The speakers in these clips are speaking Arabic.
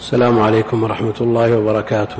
السلام عليكم ورحمة الله وبركاته.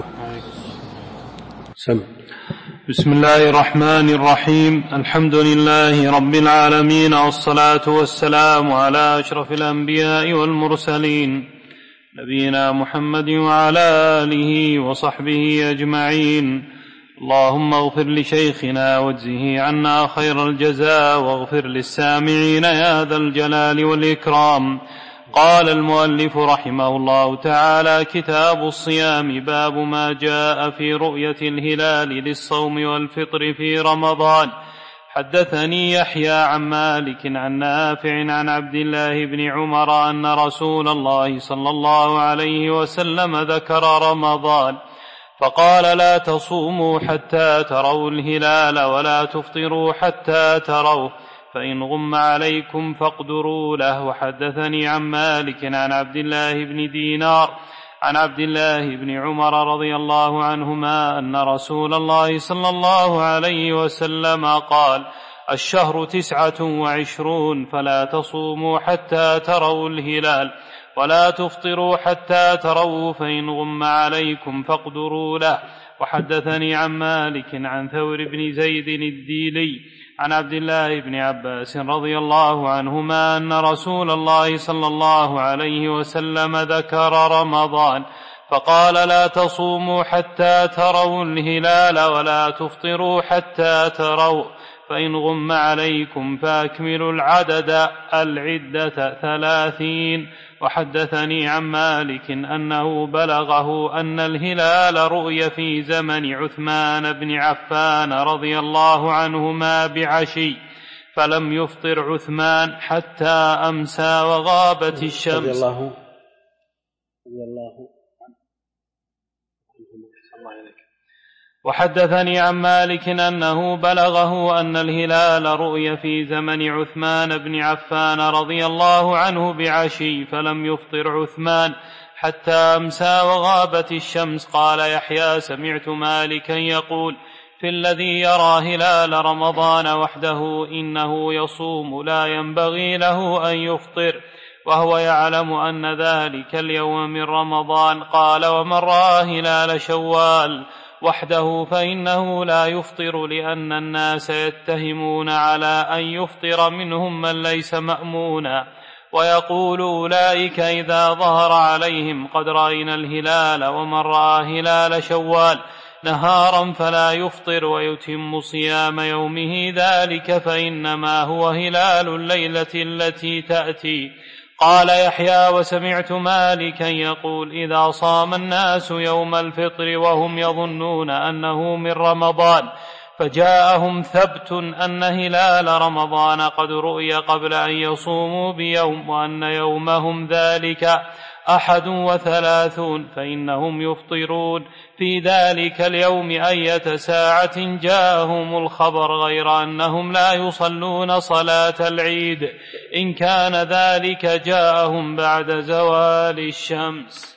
بسم الله الرحمن الرحيم. الحمد لله رب العالمين، والصلاة والسلام على أشرف الأنبياء والمرسلين، نبينا محمد وعلى آله وصحبه أجمعين. اللهم اغفر لشيخنا واجزه عنا خير الجزاء، واغفر للسامعين يا ذا الجلال والإكرام. قال المؤلف رحمه الله تعالى: كتاب الصيام، باب ما جاء في رؤية الهلال للصوم والفطر في رمضان. حدثني يحيى عن مالك عن نافع عن عبد الله بن عمر أن رسول الله صلى الله عليه وسلم ذكر رمضان فقال: لا تصوموا حتى تروا الهلال، ولا تفطروا حتى تروه، فإن غم عليكم فاقدروا له. وحدثني عن مالك عن عبد الله بن دينار عن عبد الله بن عمر رضي الله عنهما أن رسول الله صلى الله عليه وسلم قال: الشهر 29، فلا تصوموا حتى تروا الهلال، ولا تفطروا حتى تروه، فإن غم عليكم فاقدروا له. وحدثني عن مالك عن ثور بن زيد الديلي عن عبد الله بن عباس رضي الله عنهما أن رسول الله صلى الله عليه وسلم ذكر رمضان فقال: لا تصوموا حتى تروا الهلال، ولا تفطروا حتى تروا، فإن غم عليكم فأكملوا العدة 30. وحدثني عن مالك أنه بلغه أن الهلال رؤي في زمن عثمان بن عفان رضي الله عنهما بعشي، فلم يفطر عثمان حتى أمسى وغابت الشمس. وحدثني عن مالك أنه بلغه أن الهلال رؤي في زمن عثمان بن عفان رضي الله عنه بعشي، فلم يفطر عثمان حتى أمسى وغابت الشمس. قال يحيى: سمعت مالكا يقول في الذي يرى هلال رمضان وحده: إنه يصوم لا ينبغي له أن يفطر، وهو يعلم أن ذلك اليوم من رمضان. قال: ومن رأى هلال شوال وحده فإنه لا يفطر، لأن الناس يتهمون على أن يفطر منهم من ليس مأمونا، ويقول أولئك إذا ظهر عليهم قد رأينا الهلال، ومن رأى هلال شوال نهارا فلا يفطر ويتم صيام يومه ذلك، فإنما هو هلال الليلة التي تأتي. قال يحيى: وسمعت مالكا يقول: إذا صام الناس يوم الفطر وهم يظنون أنه من رمضان، فجاءهم ثبت أن هلال رمضان قد رؤي قبل أن يصوموا بيوم، وأن يومهم ذلك 31، فإنهم يفطرون في ذلك اليوم أية ساعة جاءهم الخبر، غير أنهم لا يصلون صلاة العيد، إن كان ذلك جاءهم بعد زوال الشمس.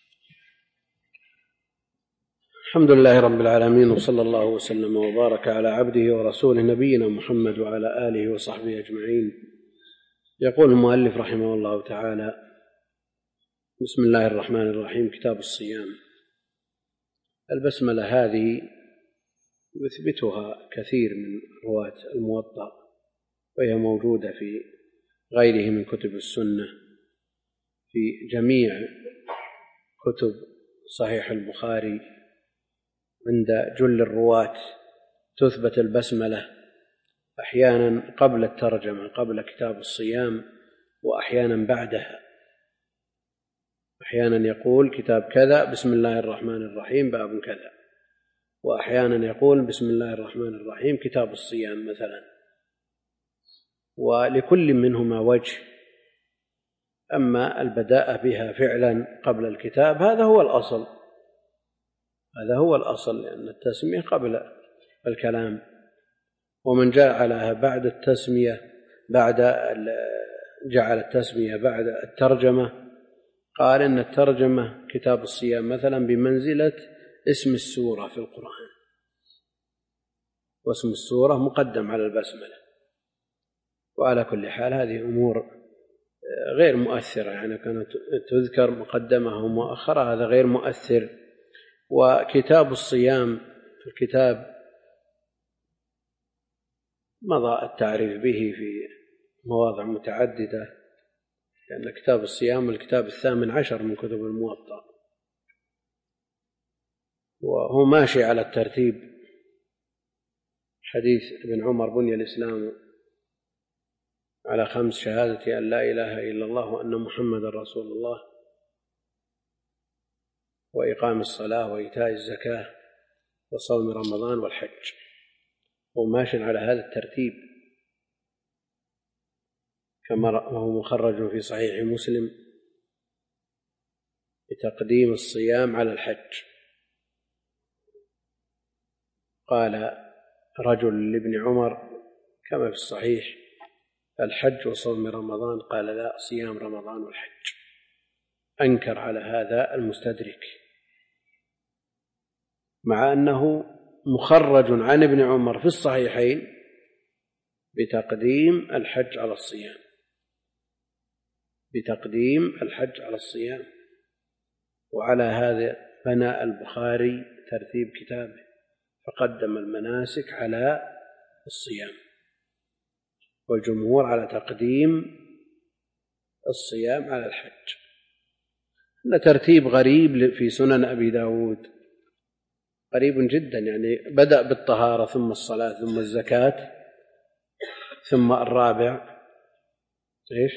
الحمد لله رب العالمين، وصلى الله وسلم وبارك على عبده ورسوله نبينا محمد وعلى آله وصحبه أجمعين. يقول المؤلف رحمه الله تعالى: بسم الله الرحمن الرحيم. كتاب الصيام. البسملة هذه يثبتها كثير من رواة الموطأ، وهي موجودة في غيره من كتب السنة، في جميع كتب صحيح البخاري عند جل الرواة تثبت البسملة، أحيانا قبل الترجمة قبل كتاب الصيام، وأحيانا بعدها. أحيانا يقول كتاب كذا بسم الله الرحمن الرحيم باب كذا، وأحيانا يقول بسم الله الرحمن الرحيم كتاب الصيام مثلا، ولكل منهما وجه. أما البداء بها فعلا قبل الكتاب هذا هو الأصل، هذا هو الأصل، لأن التسمية قبل الكلام. ومن جعلها بعد التسمية جعل التسمية بعد الترجمة قال إن الترجمة كتاب الصيام مثلا بمنزلة اسم السورة في القرآن، واسم السورة مقدم على البسملة. وعلى كل حال هذه أمور غير مؤثرة، يعني كانت تذكر مقدمة ومؤخرة، هذا غير مؤثر. وكتاب الصيام في الكتاب مضى التعريف به في مواضع متعددة، لأن كتاب الصيام الكتاب 18 من كتب الموطأ، وهو ماشي على الترتيب. حديث ابن عمر: بني الإسلام على 5: شهادة أن لا إله إلا الله وأن محمد رسول الله، وإقام الصلاة، وإيتاء الزكاة، وصوم رمضان، والحج. هو ماشي على هذا الترتيب، كما وهو مخرج في صحيح مسلم بتقديم الصيام على الحج. قال رجل لابن عمر كما في الصحيح: الحج وصوم رمضان. قال: لا، صيام رمضان والحج. أنكر على هذا المستدرك، مع أنه مخرج عن ابن عمر في الصحيحين بتقديم الحج على الصيام، بتقديم الحج على الصيام. وعلى هذا بنى البخاري ترتيب كتابه، فقدم المناسك على الصيام، والجمهور على تقديم الصيام على الحج. هذا ترتيب غريب في سنن أبي داود، قريب جدا، يعني بدأ بالطهارة ثم الصلاة ثم الزكاة ثم الرابع إيش؟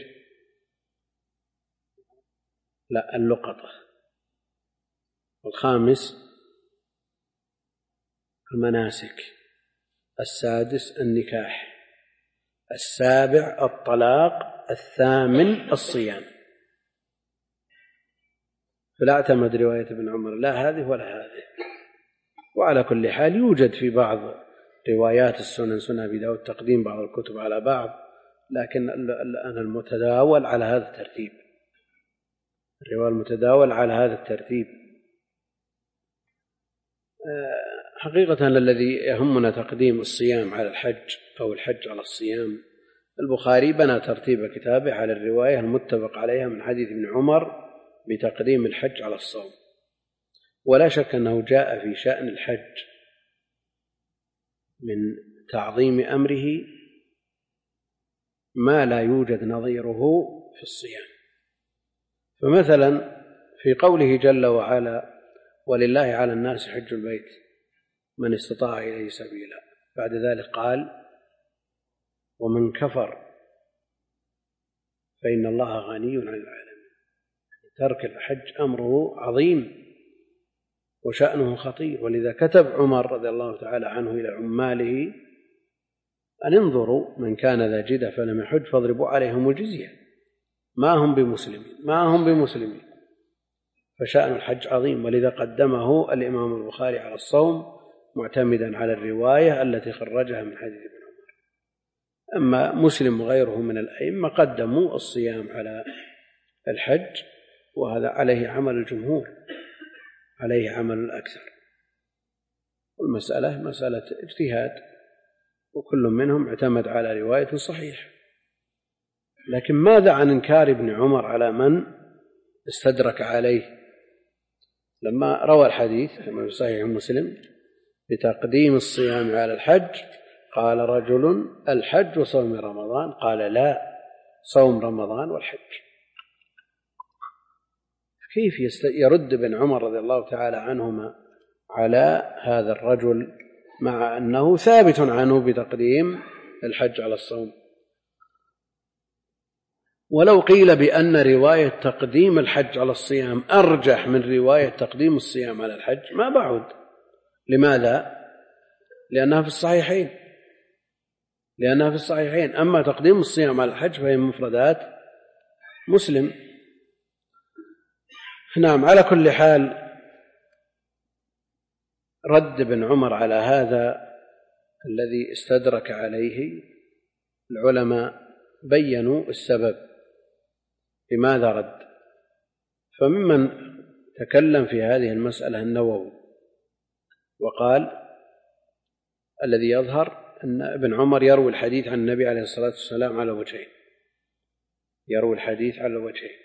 لا، اللقطة. الخامس المناسك، السادس النكاح، السابع الطلاق، الثامن الصيام. فلا اعتمد رواية ابن عمر لا هذه ولا هذه. وعلى كل حال يوجد في بعض روايات السنن، سنن أبي داود، تقديم بعض الكتب على بعض، لكن الآن المتداول على هذا الترتيب، الرواية المتداول على هذا الترتيب. حقيقة الذي يهمنا تقديم الصيام على الحج أو الحج على الصيام. البخاري بنى ترتيب كتابه على الرواية المتفق عليها من حديث ابن عمر بتقديم الحج على الصوم، ولا شك أنه جاء في شأن الحج من تعظيم أمره ما لا يوجد نظيره في الصيام. فمثلا في قوله جل وعلا: ولله على الناس حج البيت من استطاع إليه سبيلا، بعد ذلك قال: ومن كفر فإن الله غني عن العالمين. ترك الحج أمره عظيم وشأنه خطير، ولذا كتب عمر رضي الله تعالى عنه إلى عماله أن انظروا من كان ذا جدة فلم يحج فاضربوا عليهم الجزية، ما هم بمسلمين. فشأن الحج عظيم، ولذا قدمه الإمام البخاري على الصوم معتمدا على الرواية التي خرجها من حديث ابن عمر. أما مسلم وغيره من الأئمة قدموا الصيام على الحج، وهذا عليه عمل الجمهور، عليه عمل الأكثر. والمسألة مسألة اجتهاد، وكل منهم اعتمد على رواية صحيح. لكن ماذا عن إنكار ابن عمر على من استدرك عليه؟ لما روى الحديث كما في صحيح مسلم بتقديم الصيام على الحج، قال رجل: الحج وصوم رمضان. قال: لا، صوم رمضان والحج. كيف يرد ابن عمر رضي الله تعالى عنهما على هذا الرجل مع أنه ثابت عنه بتقديم الحج على الصوم؟ ولو قيل بأن رواية تقديم الحج على الصيام أرجح من رواية تقديم الصيام على الحج ما بعد. لماذا؟ لأنها في الصحيحين. أما تقديم الصيام على الحج فهي مفردات مسلم. نعم. على كل حال رد ابن عمر على هذا الذي استدرك عليه، العلماء بيّنوا السبب لماذا رد. فممن تكلم في هذه المسألة النووي، وقال: الذي يظهر أن ابن عمر يروي الحديث عن النبي عليه الصلاة والسلام على وجهين: يروي الحديث على وجهين.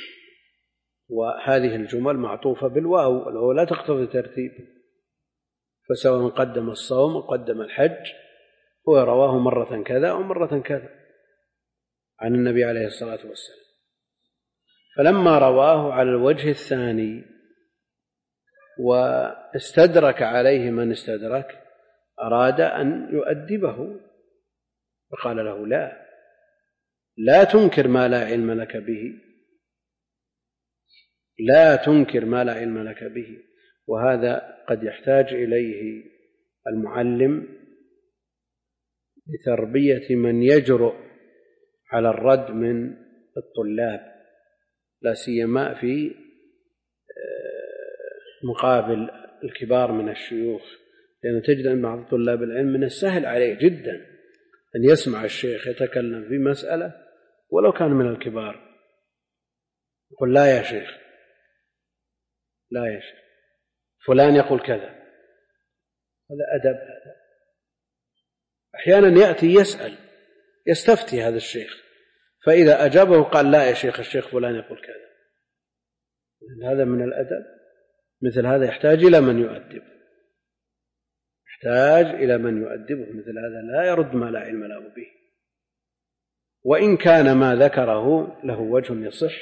وهذه الجمل معطوفة بالواو، الواو لا تقتضي ترتيب، فسواء قدم الصوم أو قدم الحج هو رواه مرة كذا ومرة كذا عن النبي عليه الصلاة والسلام. فلما رواه على الوجه الثاني واستدرك عليه من استدرك أراد أن يؤدبه، فقال له: لا تنكر ما لا علم لك به، لا تنكر ما لا علم لك به. وهذا قد يحتاج إليه المعلم لتربية من يجرؤ على الرد من الطلاب، لا سيما في مقابل الكبار من الشيوخ، لأن تجد أن بعض طلاب العلم من السهل عليه جدا أن يسمع الشيخ يتكلم في مسألة ولو كان من الكبار، يقول: لا يا شيخ، لا يا شيخ، فلان يقول كذا. هذا أدب. هذا أحيانا يأتي يسأل يستفتي هذا الشيخ، فإذا أجابه قال: لا يا شيخ، الشيخ فلان يقول كذا. هذا من الأدب. مثل هذا يحتاج إلى من يؤدبه، يحتاج إلى من يؤدبه. مثل هذا لا يرد ما لا علم له به، وإن كان ما ذكره له وجه يصح،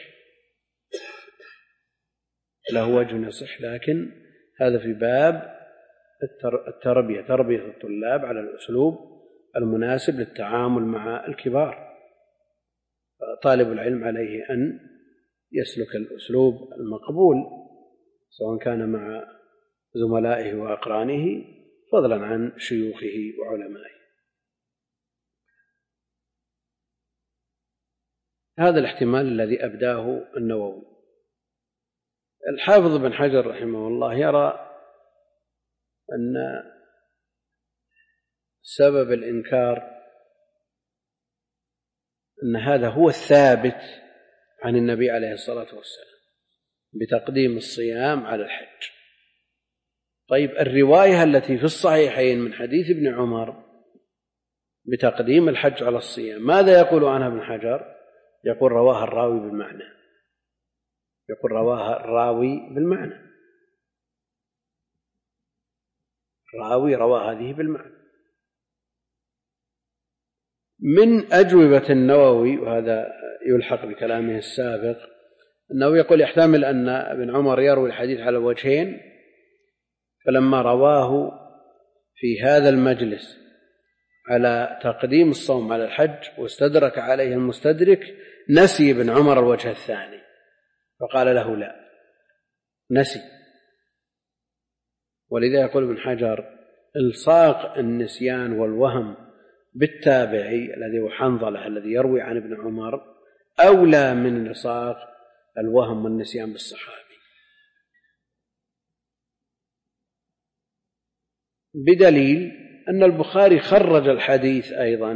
له وجه يصح، لكن هذا في باب التربية، تربية الطلاب على الأسلوب المناسب للتعامل مع الكبار. طالب العلم عليه أن يسلك الأسلوب المقبول، سواء كان مع زملائه وأقرانه فضلا عن شيوخه وعلمائه. هذا الاحتمال الذي أبداه النووي. الحافظ بن حجر رحمه الله يرى أن سبب الإنكار أن هذا هو الثابت عن النبي عليه الصلاة والسلام بتقديم الصيام على الحج. طيب، الرواية التي في الصحيحين من حديث ابن عمر بتقديم الحج على الصيام، ماذا يقول عنها ابن حجر؟ يقول: رواها الراوي بالمعنى، يقول: رواها الراوي بالمعنى، الراوي روى هذه بالمعنى. من أجوبة النووي، وهذا يلحق بكلامه السابق، أنه يقول: يحتمل أن ابن عمر يروي الحديث على وجهين، فلما رواه في هذا المجلس على تقديم الصوم على الحج واستدرك عليه المستدرك نسي ابن عمر الوجه الثاني، فقال له: لا، نسي. ولذا يقول ابن حجر: الصاق النسيان والوهم بالتابعي الذي هو حنظلة الذي يروي عن ابن عمر أولى من الصاق الوهم والنسيان بالصحابي، بدليل أن البخاري خرج الحديث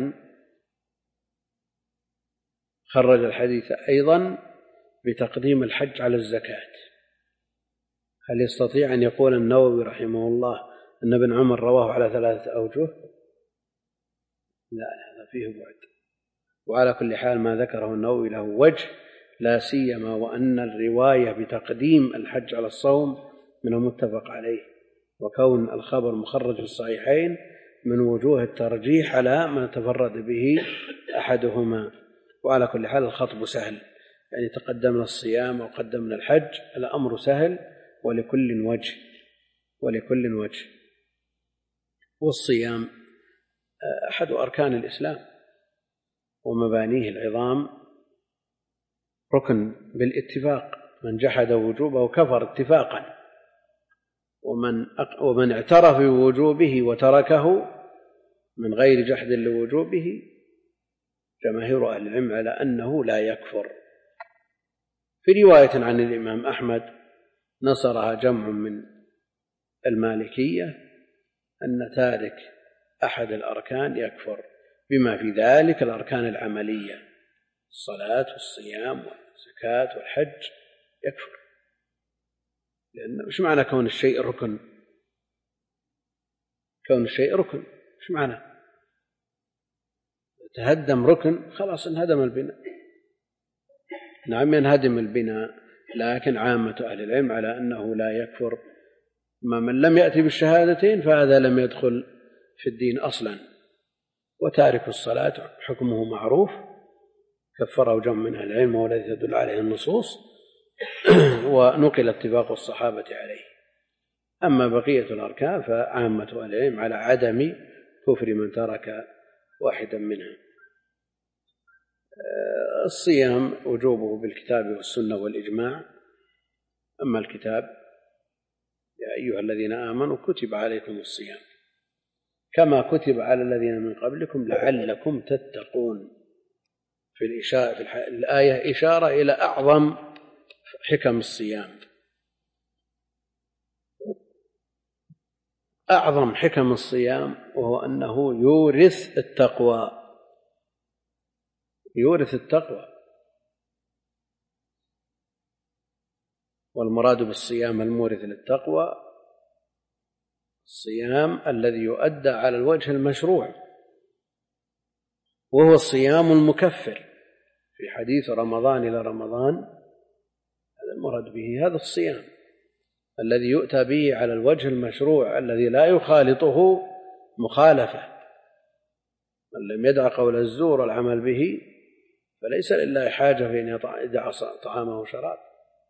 أيضا بتقديم الحج على الزكاة. هل يستطيع أن يقول النووي رحمه الله أن ابن عمر رواه على 3 أوجه؟ لا، هذا فيه بعد. وعلى كل حال ما ذكره النووي له وجه، لا سيما وأن الرواية بتقديم الحج على الصوم من المتفق عليه، وكون الخبر مخرج في الصحيحين من وجوه الترجيح على ما تفرد به أحدهما. وعلى كل حال الخطب سهل، يعني تقدمنا الصيام وقدمنا الحج، الأمر سهل ولكل وجه. والصيام أحد أركان الإسلام ومبانيه العظام، ركن بالاتفاق، من جحد وجوبه كفر اتفاقا، ومن اعترف بوجوبه وتركه من غير جحد لوجوبه جماهير أهل العلم على أنه لا يكفر. في رواية عن الإمام أحمد نصرها جمع من المالكية أن تارك أحد الأركان يكفر، بما في ذلك الأركان العملية: الصلاة والصيام والزكاة والحج يكفر. لأن مش معنى كون الشيء ركن؟ كون الشيء ركن مش معنى تهدم ركن خلاص انهدم البناء. نعم ينهدم البناء، لكن عامة أهل العلم على أنه لا يكفر، أما من لم يأتي بالشهادتين فهذا لم يدخل في الدين أصلا. وتارك الصلاة حكمه معروف، كفره جمع من أهل العلم والذي تدل عليه النصوص، ونقل اتفاق الصحابة عليه. أما بقية الأركان فعامة أهل العلم على عدم كفر من ترك واحدا منها. الصيام وجوبه بالكتاب والسنة والإجماع. أما الكتاب: يا أيها الذين آمنوا كتب عليكم الصيام كما كتب على الذين من قبلكم لعلكم تتقون. في الآية إشارة إلى أعظم حكم الصيام. أعظم حكم الصيام وهو أنه يورث التقوى، يورث التقوى. والمراد بالصيام المورث للتقوى الصيام الذي يؤدى على الوجه المشروع، وهو الصيام المكفر في حديث رمضان إلى رمضان. هذا المراد به، هذا الصيام الذي يؤتى به على الوجه المشروع الذي لا يخالطه مخالفة. من لم يدع قول الزور والعمل به فليس لله حاجة في أن يدع طعامه وشرابه.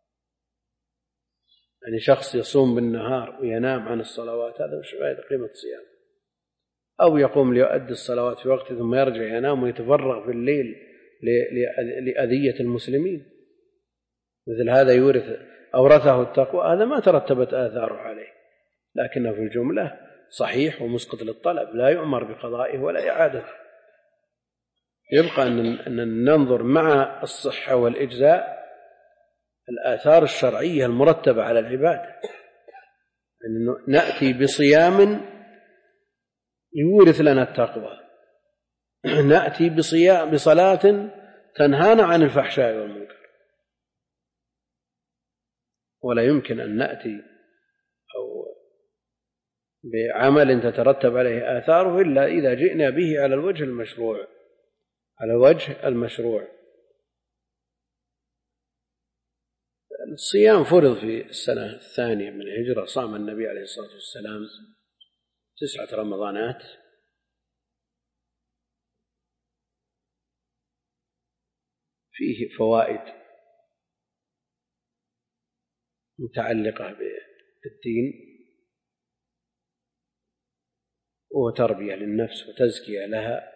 يعني شخص يصوم بالنهار وينام عن الصلوات، هذا مش فائدة قيمة الصيام. أو يقوم ليؤدي الصلوات في وقت ثم يرجع ينام ويتفرغ في الليل لأذية المسلمين، مثل هذا أورثه التقوى، هذا ما ترتبت آثاره عليه، لكنه في الجملة صحيح ومسقط للطلب، لا يؤمر بقضائه ولا إعادته. يبقى أن ننظر مع الصحة والإجزاء الآثار الشرعية المرتبة على العبادة، أن نأتي بصيام يورث لنا التقوى، نأتي بصلاة تنهانا عن الفحشاء والمنكر. ولا يمكن أن نأتي أو بعمل تترتب عليه آثاره إلا إذا جئنا به على الوجه المشروع، على وجه المشروع. الصيام فرض في السنة الثانية من الهجرة، صام النبي عليه الصلاة والسلام 9 رمضانات، فيه فوائد متعلقة بالدين وتربية للنفس وتزكية لها.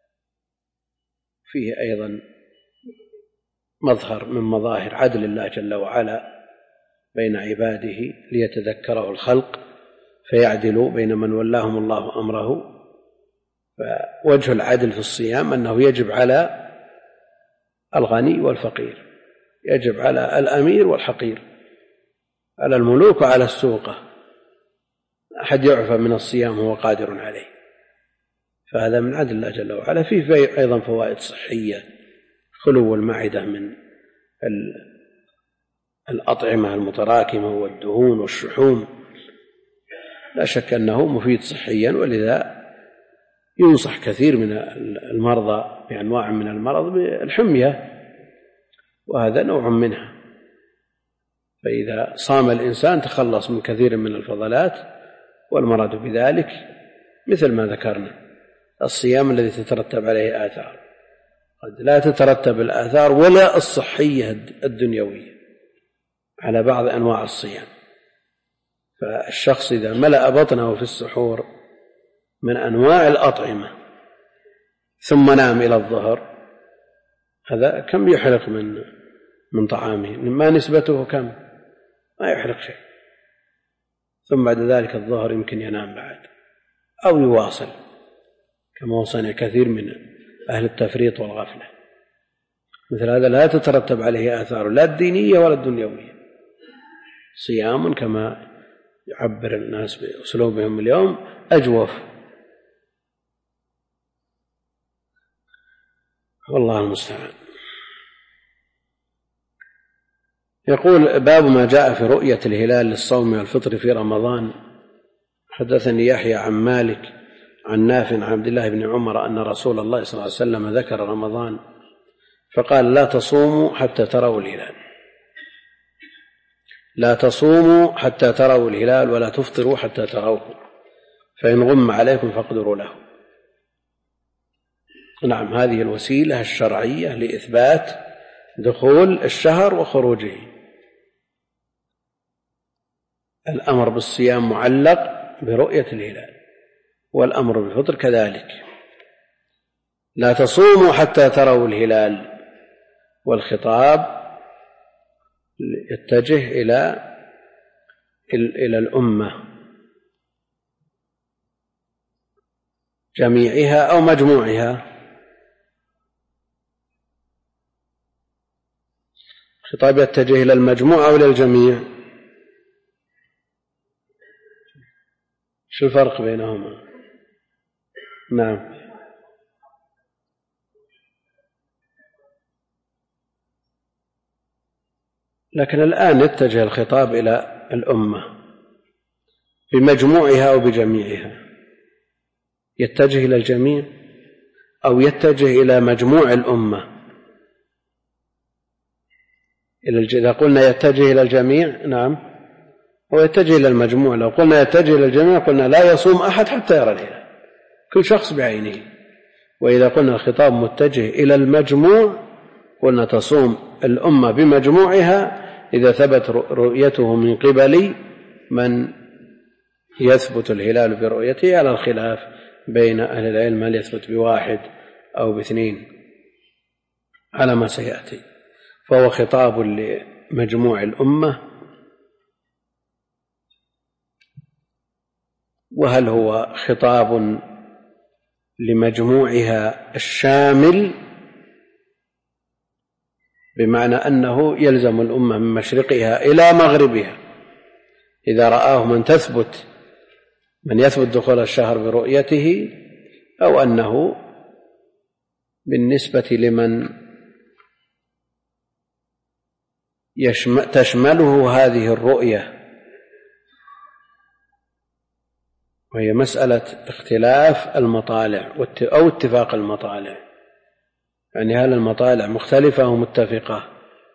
فيه أيضا مظهر من مظاهر عدل الله جل وعلا بين عباده ليتذكره الخلق فيعدلوا بين من ولاهم الله أمره. فوجه العدل في الصيام أنه يجب على الغني والفقير، يجب على الأمير والحقير، على الملوك وعلى السوقة. أحد يعفى من الصيام هو قادر عليه، فهذا من عدل الله جل وعلا. فيه أيضا فوائد صحية، خلو المعدة من الأطعمة المتراكمة والدهون والشحوم، لا شك أنه مفيد صحيا، ولذا ينصح كثير من المرضى بأنواع من المرض بالحمية، وهذا نوع منها. فإذا صام الإنسان تخلص من كثير من الفضلات، والمراد بذلك مثل ما ذكرنا الصيام الذي تترتب عليه آثار، قد لا تترتب الآثار ولا الصحية الدنيوية على بعض أنواع الصيام. فالشخص إذا ملأ بطنه في السحور من أنواع الأطعمة ثم نام إلى الظهر، هذا كم يحرق من طعامه؟ ما نسبته كم؟ ما يحرق شيء. ثم بعد ذلك الظهر يمكن ينام بعد أو يواصل، كما وصلنا كثير من أهل التفريط والغفلة. مثل هذا لا تترتب عليه آثار لا الدينية ولا الدنيوية. صيام كما يعبر الناس بأسلوبهم اليوم أجوف، والله المستعان. يقول: باب ما جاء في رؤية الهلال للصوم والفطر في رمضان. حدثني يحيى عن مالك عن نافع عن عبد الله بن عمر أن رسول الله صلى الله عليه وسلم ذكر رمضان فقال لا تصوموا حتى تروا الهلال، لا تصوموا حتى تروا الهلال ولا تفطروا حتى تروه، فإن غم عليكم فاقدروا له. نعم، هذه الوسيلة الشرعية لإثبات دخول الشهر وخروجه. الأمر بالصيام معلق برؤية الهلال، والأمر بالفطر كذلك. لا تصوموا حتى تروا الهلال، والخطاب يتجه إلى الأمة جميعها أو مجموعها. الخطاب يتجه إلى المجموعة أو إلى الجميع؟ شو الفرق بينهما؟ نعم، لكن الآن يتجه الخطاب إلى الأمة بمجموعها أو بجميعها. يتجه إلى الجميع أو يتجه إلى مجموع الأمة؟ إذا قلنا يتجه إلى الجميع نعم، هو يتجه إلى المجموع. لو قلنا يتجه إلى الجميع قلنا لا يصوم أحد حتى يرى الهلال، كل شخص بعينه. وإذا قلنا الخطاب متجه إلى المجموع قلنا تصوم الأمة بمجموعها إذا ثبت رؤيته من قبل من يثبت الهلال برؤيته، على الخلاف بين أهل العلم هل يثبت بواحد أو باثنين على ما سيأتي. فهو خطاب لمجموع الأمة. وهل هو خطاب لمجموعها الشامل، بمعنى أنه يلزم الأمة من مشرقها إلى مغربها إذا رآه من يثبت دخول الشهر برؤيته، أو أنه بالنسبة لمن تشمله هذه الرؤية، وهي مسألة اختلاف المطالع أو اتفاق المطالع. يعني هل المطالع مختلفة أو متفقة؟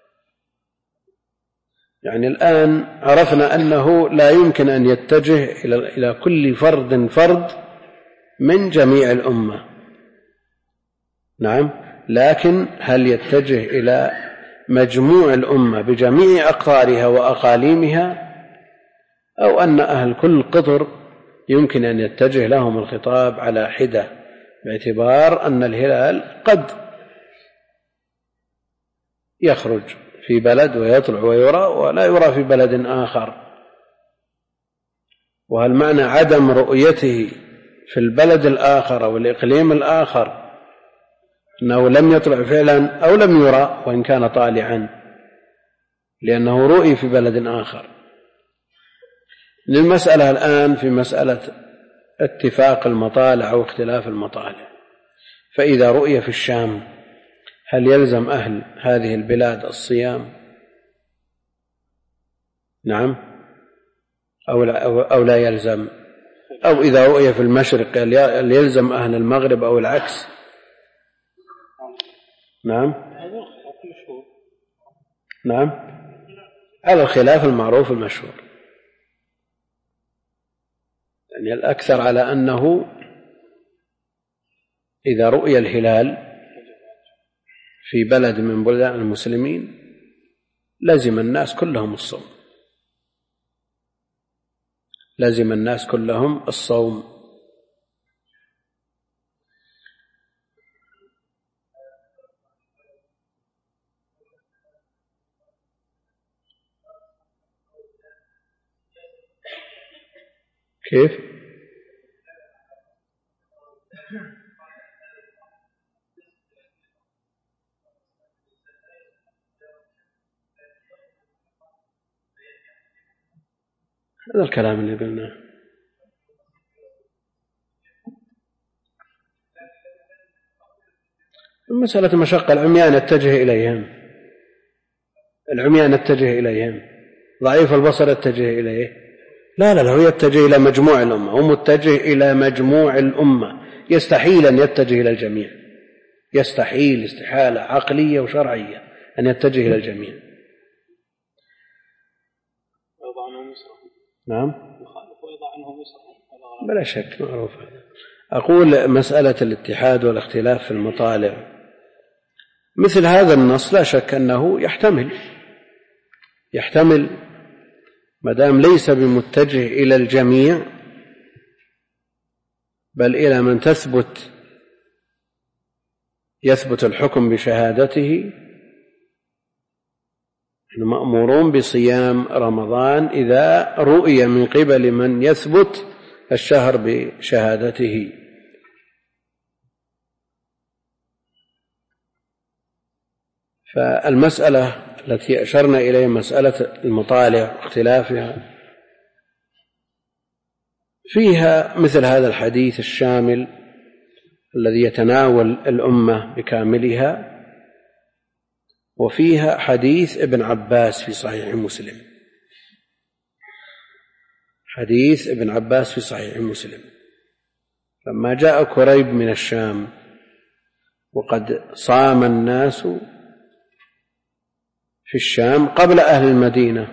يعني الآن عرفنا أنه لا يمكن أن يتجه إلى كل فرد من جميع الأمة، نعم، لكن هل يتجه إلى مجموع الأمة بجميع أقطارها وأقاليمها، أو أن أهل كل قطر يمكن أن يتجه لهم الخطاب على حدة، باعتبار أن الهلال قد يخرج في بلد ويطلع ويرى ولا يرى في بلد آخر؟ وهل معنى عدم رؤيته في البلد الآخر أو الإقليم الآخر أنه لم يطلع فعلا أو لم يرى وإن كان طالعا لأنه رؤي في بلد آخر؟ المسألة الآن في مسألة اتفاق المطالع أو اختلاف المطالع. فإذا رؤي في الشام هل يلزم أهل هذه البلاد الصيام؟ نعم، أو لا يلزم؟ أو إذا رؤي في المشرق هل يلزم أهل المغرب أو العكس؟ نعم، نعم، على الخلاف المعروف المشهور. يعني الأكثر على أنه إذا رؤي الهلال في بلد من بلدان المسلمين لزم الناس كلهم الصوم، لزم الناس كلهم الصوم. كيف؟ هذا الكلام اللي قلناه. مسألة مشقة، العميان يتجه إليهم، العميان يتجه إليهم، ضعيف البصر يتجه إليه، لا هو يتجه إلى مجموع الأمة، هو متجه إلى مجموع الأمة، يستحيل أن يتجه إلى الجميع. يستحيل استحالة عقلية وشرعية أن يتجه إلى الجميع. نعم بلا شك معروف هذا. أقول مسألة الاتحاد والاختلاف في المطالع مثل هذا النص لا شك أنه يحتمل ما دام ليس بمتجه إلى الجميع بل إلى من يثبت الحكم بشهادته. نحن مأمورون بصيام رمضان إذا رؤي من قبل من يثبت الشهر بشهادته. فالمسألة التي أشرنا إليها مسألة المطالع واختلافها فيها مثل هذا الحديث الشامل الذي يتناول الأمة بكاملها، وفيها حديث ابن عباس في صحيح مسلم. حديث ابن عباس في صحيح مسلم لما جاء كريب من الشام وقد صام الناس في الشام قبل أهل المدينة،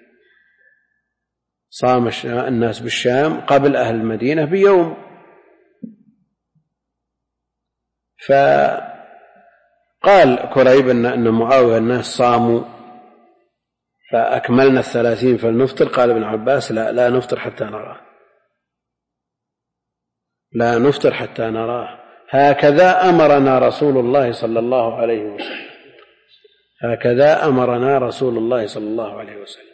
صام الناس بالشام قبل أهل المدينة بيوم، فقال كريب أن معاوية الناس صاموا فأكملنا 30 فلنفطر. قال ابن عباس لا نفطر حتى نراه، لا نفطر حتى نراه، هكذا أمرنا رسول الله صلى الله عليه وسلم، هكذا أمرنا رسول الله صلى الله عليه وسلم.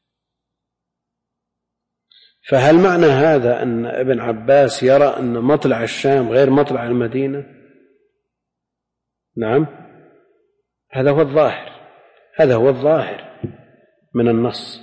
فهل معنى هذا أن ابن عباس يرى أن مطلع الشام غير مطلع المدينة؟ نعم، هذا هو الظاهر من النص،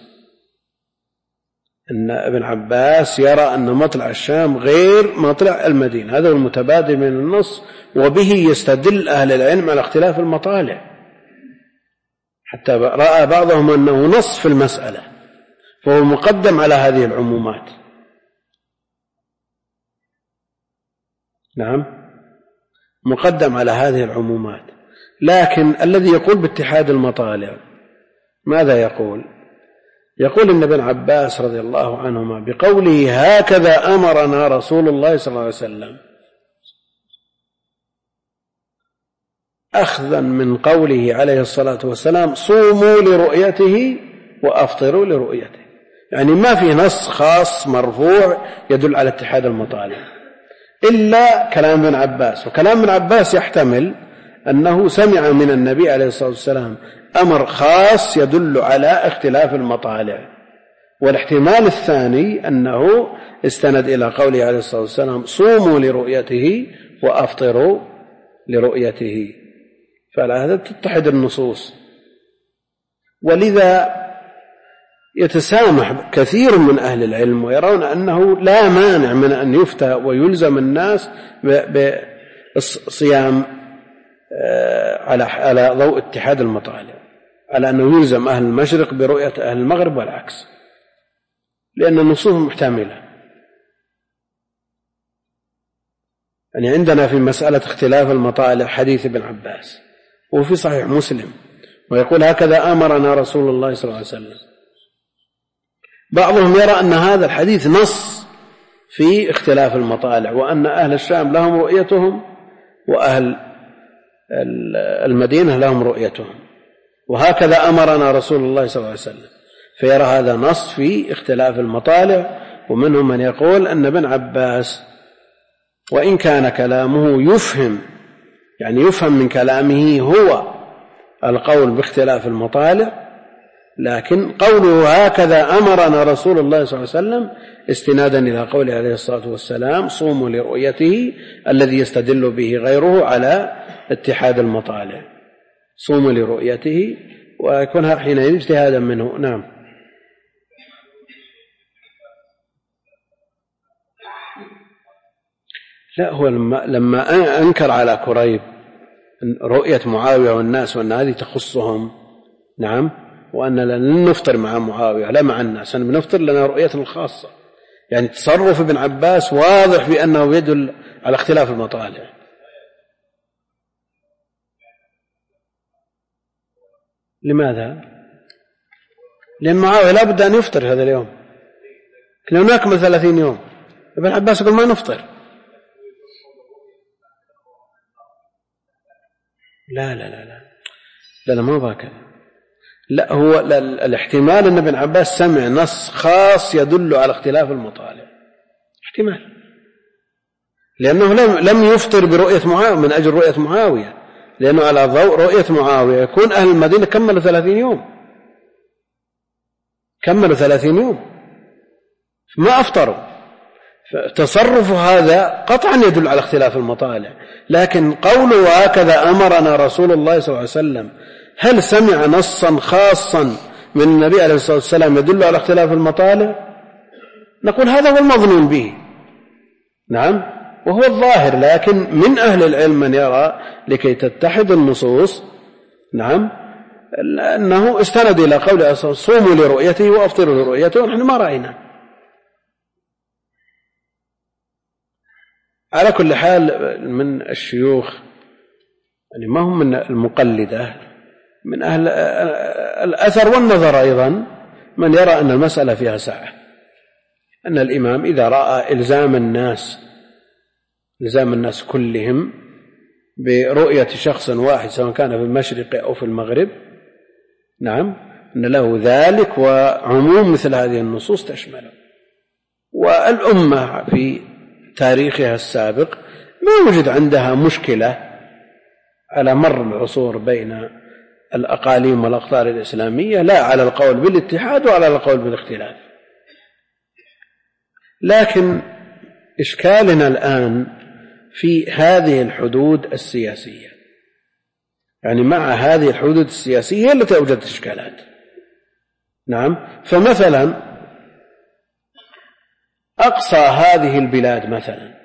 أن ابن عباس يرى أن مطلع الشام غير مطلع المدينة، هذا هو المتبادل من النص، وبه يستدل أهل العلم على اختلاف المطالع، حتى رأى بعضهم أنه نص في المسألة فهو مقدم على هذه العمومات. نعم، مقدم على هذه العمومات. لكن الذي يقول باتحاد المطالع ماذا يقول؟ يقول إن ابن عباس رضي الله عنهما بقوله هكذا أمرنا رسول الله صلى الله عليه وسلم أخذا من قوله عليه الصلاة والسلام صوموا لرؤيته وأفطروا لرؤيته، يعني ما في نص خاص مرفوع يدل على اتحاد المطالع إلا كلام ابن عباس. وكلام ابن عباس يحتمل أنه سمع من النبي عليه الصلاة والسلام أمر خاص يدل على اختلاف المطالع، والاحتمال الثاني أنه استند إلى قوله عليه الصلاة والسلام صوموا لرؤيته وأفطروا لرؤيته، فعلى هذا تتحد النصوص. ولذا يتسامح كثير من أهل العلم ويرون أنه لا مانع من أن يفتى ويلزم الناس بالصيام على ضوء اتحاد المطالع، على أنه يلزم أهل المشرق برؤية أهل المغرب والعكس، لأن النصوص محتملة. يعني عندنا في مسألة اختلاف المطالع حديث ابن عباس وفي صحيح مسلم ويقول هكذا أمرنا رسول الله صلى الله عليه وسلم. بعضهم يرى أن هذا الحديث نص في اختلاف المطالع، وأن أهل الشام لهم رؤيتهم وأهل المدينة لهم رؤيتهم، وهكذا أمرنا رسول الله صلى الله عليه وسلم، فيرى هذا نص في اختلاف المطالع. ومنهم من يقول أن ابن عباس وإن كان كلامه يفهم من كلامه هو القول باختلاف المطالع، لكن قوله هكذا أمرنا رسول الله صلى الله عليه وسلم استنادا إلى قوله عليه الصلاة والسلام صوموا لرؤيته، الذي يستدل به غيره على اتحاد المطالع، صوموا لرؤيته، ويكون حينئذ اجتهادا منه. نعم. لا، هو لما أنكر على كريب رؤية معاوية والناس وأن هذه تخصهم، نعم، وأن لن نفطر مع معاوية لا مع الناس، أن بنفطر لنا رؤية خاصة، يعني تصرف ابن عباس واضح بأنه يدل على اختلاف المطالع. لماذا؟ لأن معاوية لا بد أن يفطر هذا اليوم، لو نكمل 30 يوم. ابن عباس يقول ما نفطر. لا لا لا لا لا, لا ما هو هكذا. لا، هو الاحتمال أن ابن عباس سمع نص خاص يدل على اختلاف المطالع، احتمال، لأنه لم يفطر برؤية معاوية من أجل رؤية معاوية، لأنه على ضوء رؤية معاوية يكون أهل المدينة كملوا 30 يوم، كملوا 30 يوم ما أفطروا. تصرف هذا قطعا يدل على اختلاف المطالع، لكن قوله هكذا أمرنا رسول الله صلى الله عليه وسلم، هل سمع نصا خاصا من النبي عليه الصلاة والسلام يدل على اختلاف المطالع؟ نقول هذا هو المظنون به، نعم، وهو الظاهر. لكن من أهل العلم من يرى لكي تتحد النصوص، نعم، أنه استند إلى قول صوموا لرؤيته وأفطروا لرؤيته، ونحن ما رأينا. على كل حال من الشيوخ يعني ما هم من المقلدة، من أهل الأثر والنظر أيضا، من يرى أن المسألة فيها سعة، أن الإمام إذا رأى إلزام الناس كلهم برؤية شخص واحد سواء كان في المشرق أو في المغرب، نعم، أن له ذلك، وعموم مثل هذه النصوص تشمله. والأمة في تاريخها السابق ما وجد عندها مشكلة على مر العصور بين الأقاليم والأقطار الإسلامية، لا على القول بالاتحاد وعلى القول بالاختلاف. لكن إشكالنا الآن في هذه الحدود السياسية، يعني مع هذه الحدود السياسية التي أوجدت إشكالات، نعم. فمثلا أقصى هذه البلاد مثلا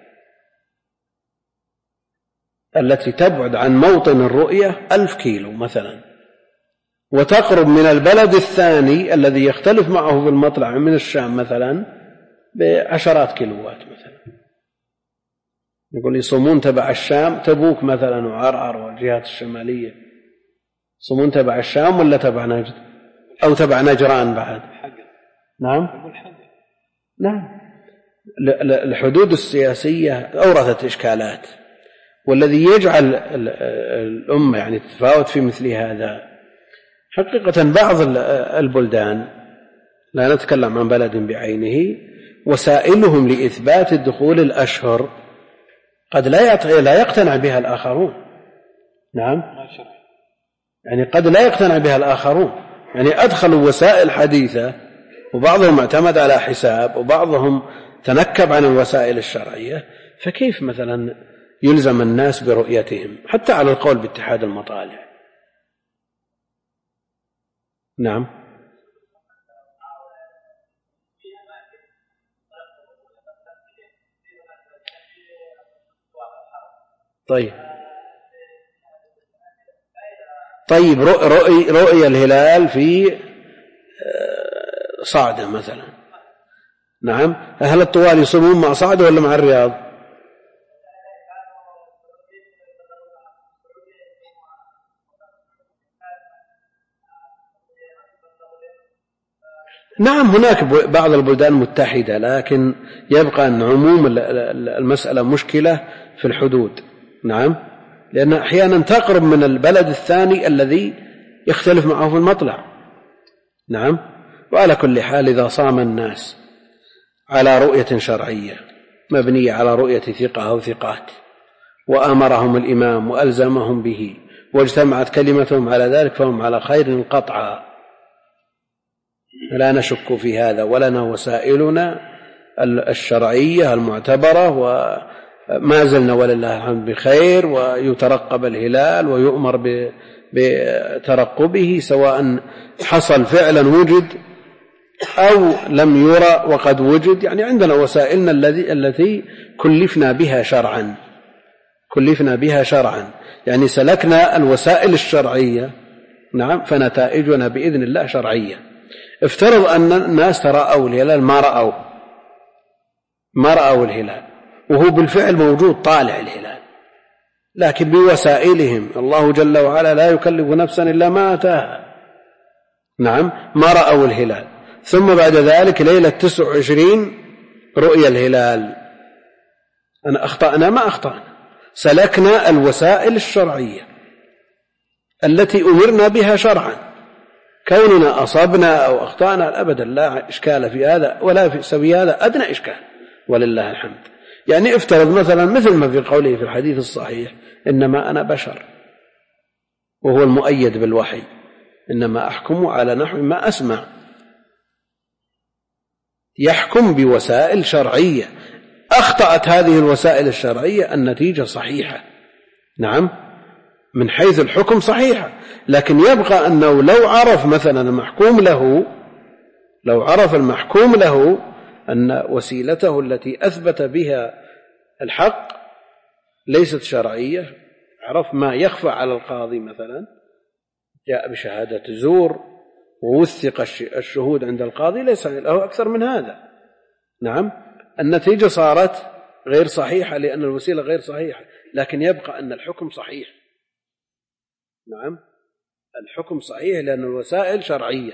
التي تبعد عن موطن الرؤية 1000 كيلو مثلا، وتقرب من البلد الثاني الذي يختلف معه في المطلع من الشام مثلا بعشرات كيلوات مثلا. يقول يصومون تبع الشام، تبوك مثلا وعرعر والجهات الشمالية، يصومون تبع الشام ولا تبع نجد أو تبع نجران بعد؟ نعم، نعم. الحدود السياسية أورثت إشكالات، والذي يجعل الأمة يعني تتفاوت في مثل هذا حقيقة بعض البلدان، لا نتكلم عن بلد بعينه، وسائلهم لإثبات الدخول الأشهر قد لا يقتنع بها الآخرون، نعم، يعني قد لا يقتنع بها الآخرون، يعني أدخلوا وسائل حديثة، وبعضهم اعتمد على حساب وبعضهم تنكب عن الوسائل الشرعية، فكيف مثلا يلزم الناس برؤيتهم حتى على القول باتحاد المطالع؟ نعم. طيب رؤية الهلال في صعدة مثلا، نعم، أهل الطوال يصومون مع صعدة ولا مع الرياض؟ نعم، هناك بعض البلدان متحدة، لكن يبقى أن عموم المسألة مشكلة في الحدود، نعم، لأن أحيانا تقرب من البلد الثاني الذي يختلف معه في المطلع، نعم. وعلى كل حال إذا صام الناس على رؤية شرعية مبنية على رؤية ثقة أو ثقات، وأمرهم الإمام وألزمهم به واجتمعت كلمتهم على ذلك، فهم على خير قطعا، لا نشك في هذا، ولنا وسائلنا الشرعية المعتبرة، وما زلنا ولله الحمد بخير، ويترقب الهلال ويؤمر بترقبه سواء حصل فعلا وجد أو لم يرى وقد وجد، يعني عندنا وسائلنا التي كلفنا بها شرعا، يعني سلكنا الوسائل الشرعية، نعم، فنتائجنا بإذن الله شرعية. افترض أن الناس رأوا الهلال ما رأوا الهلال، وهو بالفعل موجود طالع الهلال، لكن بوسائلهم الله جل وعلا لا يكلف نفسا إلا ما أتاها، نعم، ما رأوا الهلال، ثم بعد ذلك ليلة 29 رؤيا الهلال. أنا أخطأنا؟ ما أخطأنا، سلكنا الوسائل الشرعية التي أمرنا بها شرعا. كوننا أصبنا أو أخطأنا أبدا لا إشكال في هذا ولا في هذا أدنى إشكال، ولله الحمد. يعني افترض مثلا مثل ما في قوله في الحديث الصحيح: إنما أنا بشر، وهو المؤيد بالوحي، إنما أحكم على نحو ما أسمع. يحكم بوسائل شرعية، أخطأت هذه الوسائل الشرعية النتيجة صحيحة، نعم، من حيث الحكم صحيحة، لكن يبقى أنه لو عرف مثلا المحكوم له، لو عرف المحكوم له أن وسيلته التي أثبت بها الحق ليست شرعية، عرف ما يخفى على القاضي مثلا، جاء بشهادة زور ووثق الشهود عند القاضي، ليس له أكثر من هذا، نعم، النتيجة صارت غير صحيحة لأن الوسيلة غير صحيحة، لكن يبقى أن الحكم صحيح، نعم، الحكم صحيح لأن الوسائل شرعية،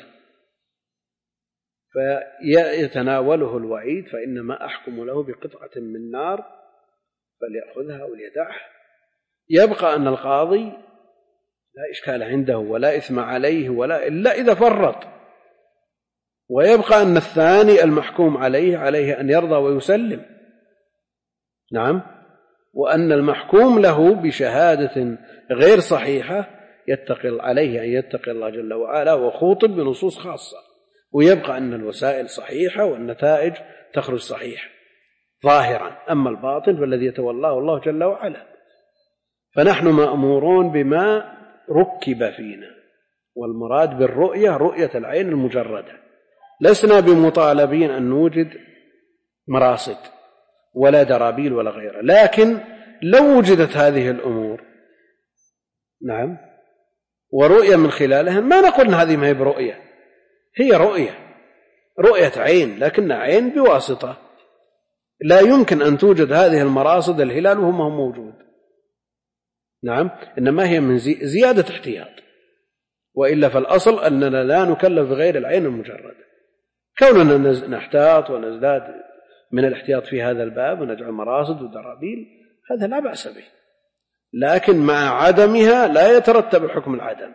فيتناوله الوعيد: فإنما أحكم له بقطعة من نار فليأخذها أو ليدعها. يبقى أن القاضي لا إشكال عنده ولا إثم عليه ولا إلا إذا فرط، ويبقى أن الثاني المحكوم عليه أن يرضى ويسلم، نعم، وأن المحكوم له بشهادة غير صحيحة عليه أن يتقي الله جل وعلا وخوطب بنصوص خاصة، ويبقى أن الوسائل صحيحة والنتائج تخرج صحيحة ظاهرا. أما الباطن فالذي يتولاه الله جل وعلا. فنحن مأمورون بما ركب فينا، والمراد بالرؤية رؤية العين المجردة، لسنا بمطالبين أن نوجد مراصد ولا درابيل ولا غيره، لكن لو وجدت هذه الأمور، نعم، ورؤية من خلالها، ما نقول أن هذه ما هي برؤية، هي رؤية عين، لكنها عين بواسطة، لا يمكن أن توجد هذه المراصد الهلال وهو ما هو موجود، نعم، إنما هي من زيادة احتياط، وإلا فالأصل أننا لا نكلف بغير العين المجردة. كوننا نحتاط ونزداد من الاحتياط في هذا الباب ونجعل مراصد ودرابيل، هذا لا بأس به، لكن مع عدمها لا يترتب حكم العدم،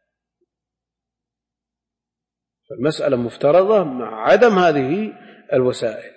فالمسألة مفترضة مع عدم هذه الوسائل.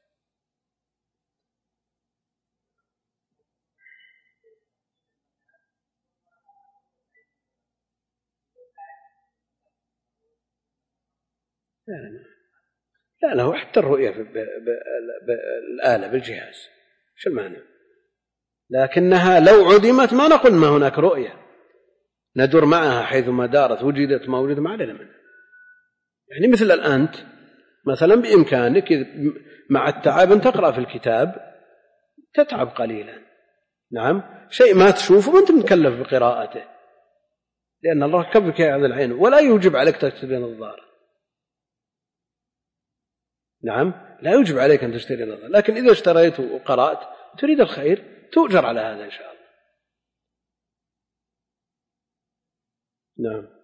لا هو حتى الرؤية بالآلة بالجهاز شو المعنى؟ لكنها لو عدمت ما نقول ما هناك رؤية، ندور معها حيثما دارت، وجدت ما وجدت ما علينا منها. يعني مثل الأنت مثلا بإمكانك مع التعب أن تقرأ في الكتاب، تتعب قليلا، نعم، شيء ما تشوفه وأنت متكلف بقراءته، لأن الله كفك هذا العين ولا يوجب عليك تشتري نظارة، نعم، لا يوجب عليك أن تشتري نظارة، لكن إذا اشتريت وقرأت تريد الخير تؤجر على هذا إن شاء الله. نعم.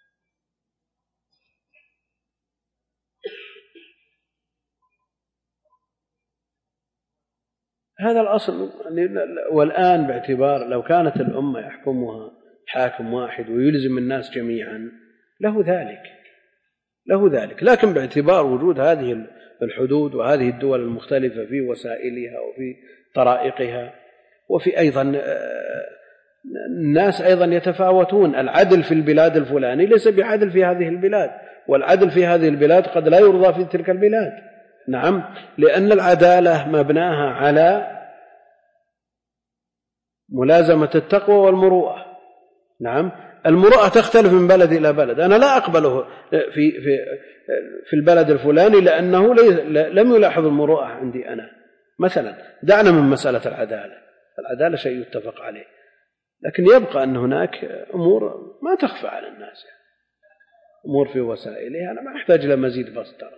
هذا الأصل. والآن باعتبار لو كانت الأمة يحكمها حاكم واحد ويلزم الناس جميعا له ذلك، لكن باعتبار وجود هذه الحدود وهذه الدول المختلفة في وسائلها وفي طرائقها، وفي أيضا الناس أيضا يتفاوتون، العدل في البلاد الفلاني ليس بعدل في هذه البلاد، والعدل في هذه البلاد قد لا يرضى في تلك البلاد، نعم، لأن العدالة مبناها على ملازمة التقوى والمروءة، نعم، المروءة تختلف من بلد إلى بلد، أنا لا أقبله في البلد الفلاني لأنه لم يلاحظ المروءة عندي أنا مثلا. دعنا من مسألة العدالة شيء يتفق عليه، لكن يبقى أن هناك أمور ما تخفى على الناس، أمور في وسائلها أنا ما أحتاج إلى مزيد بسط.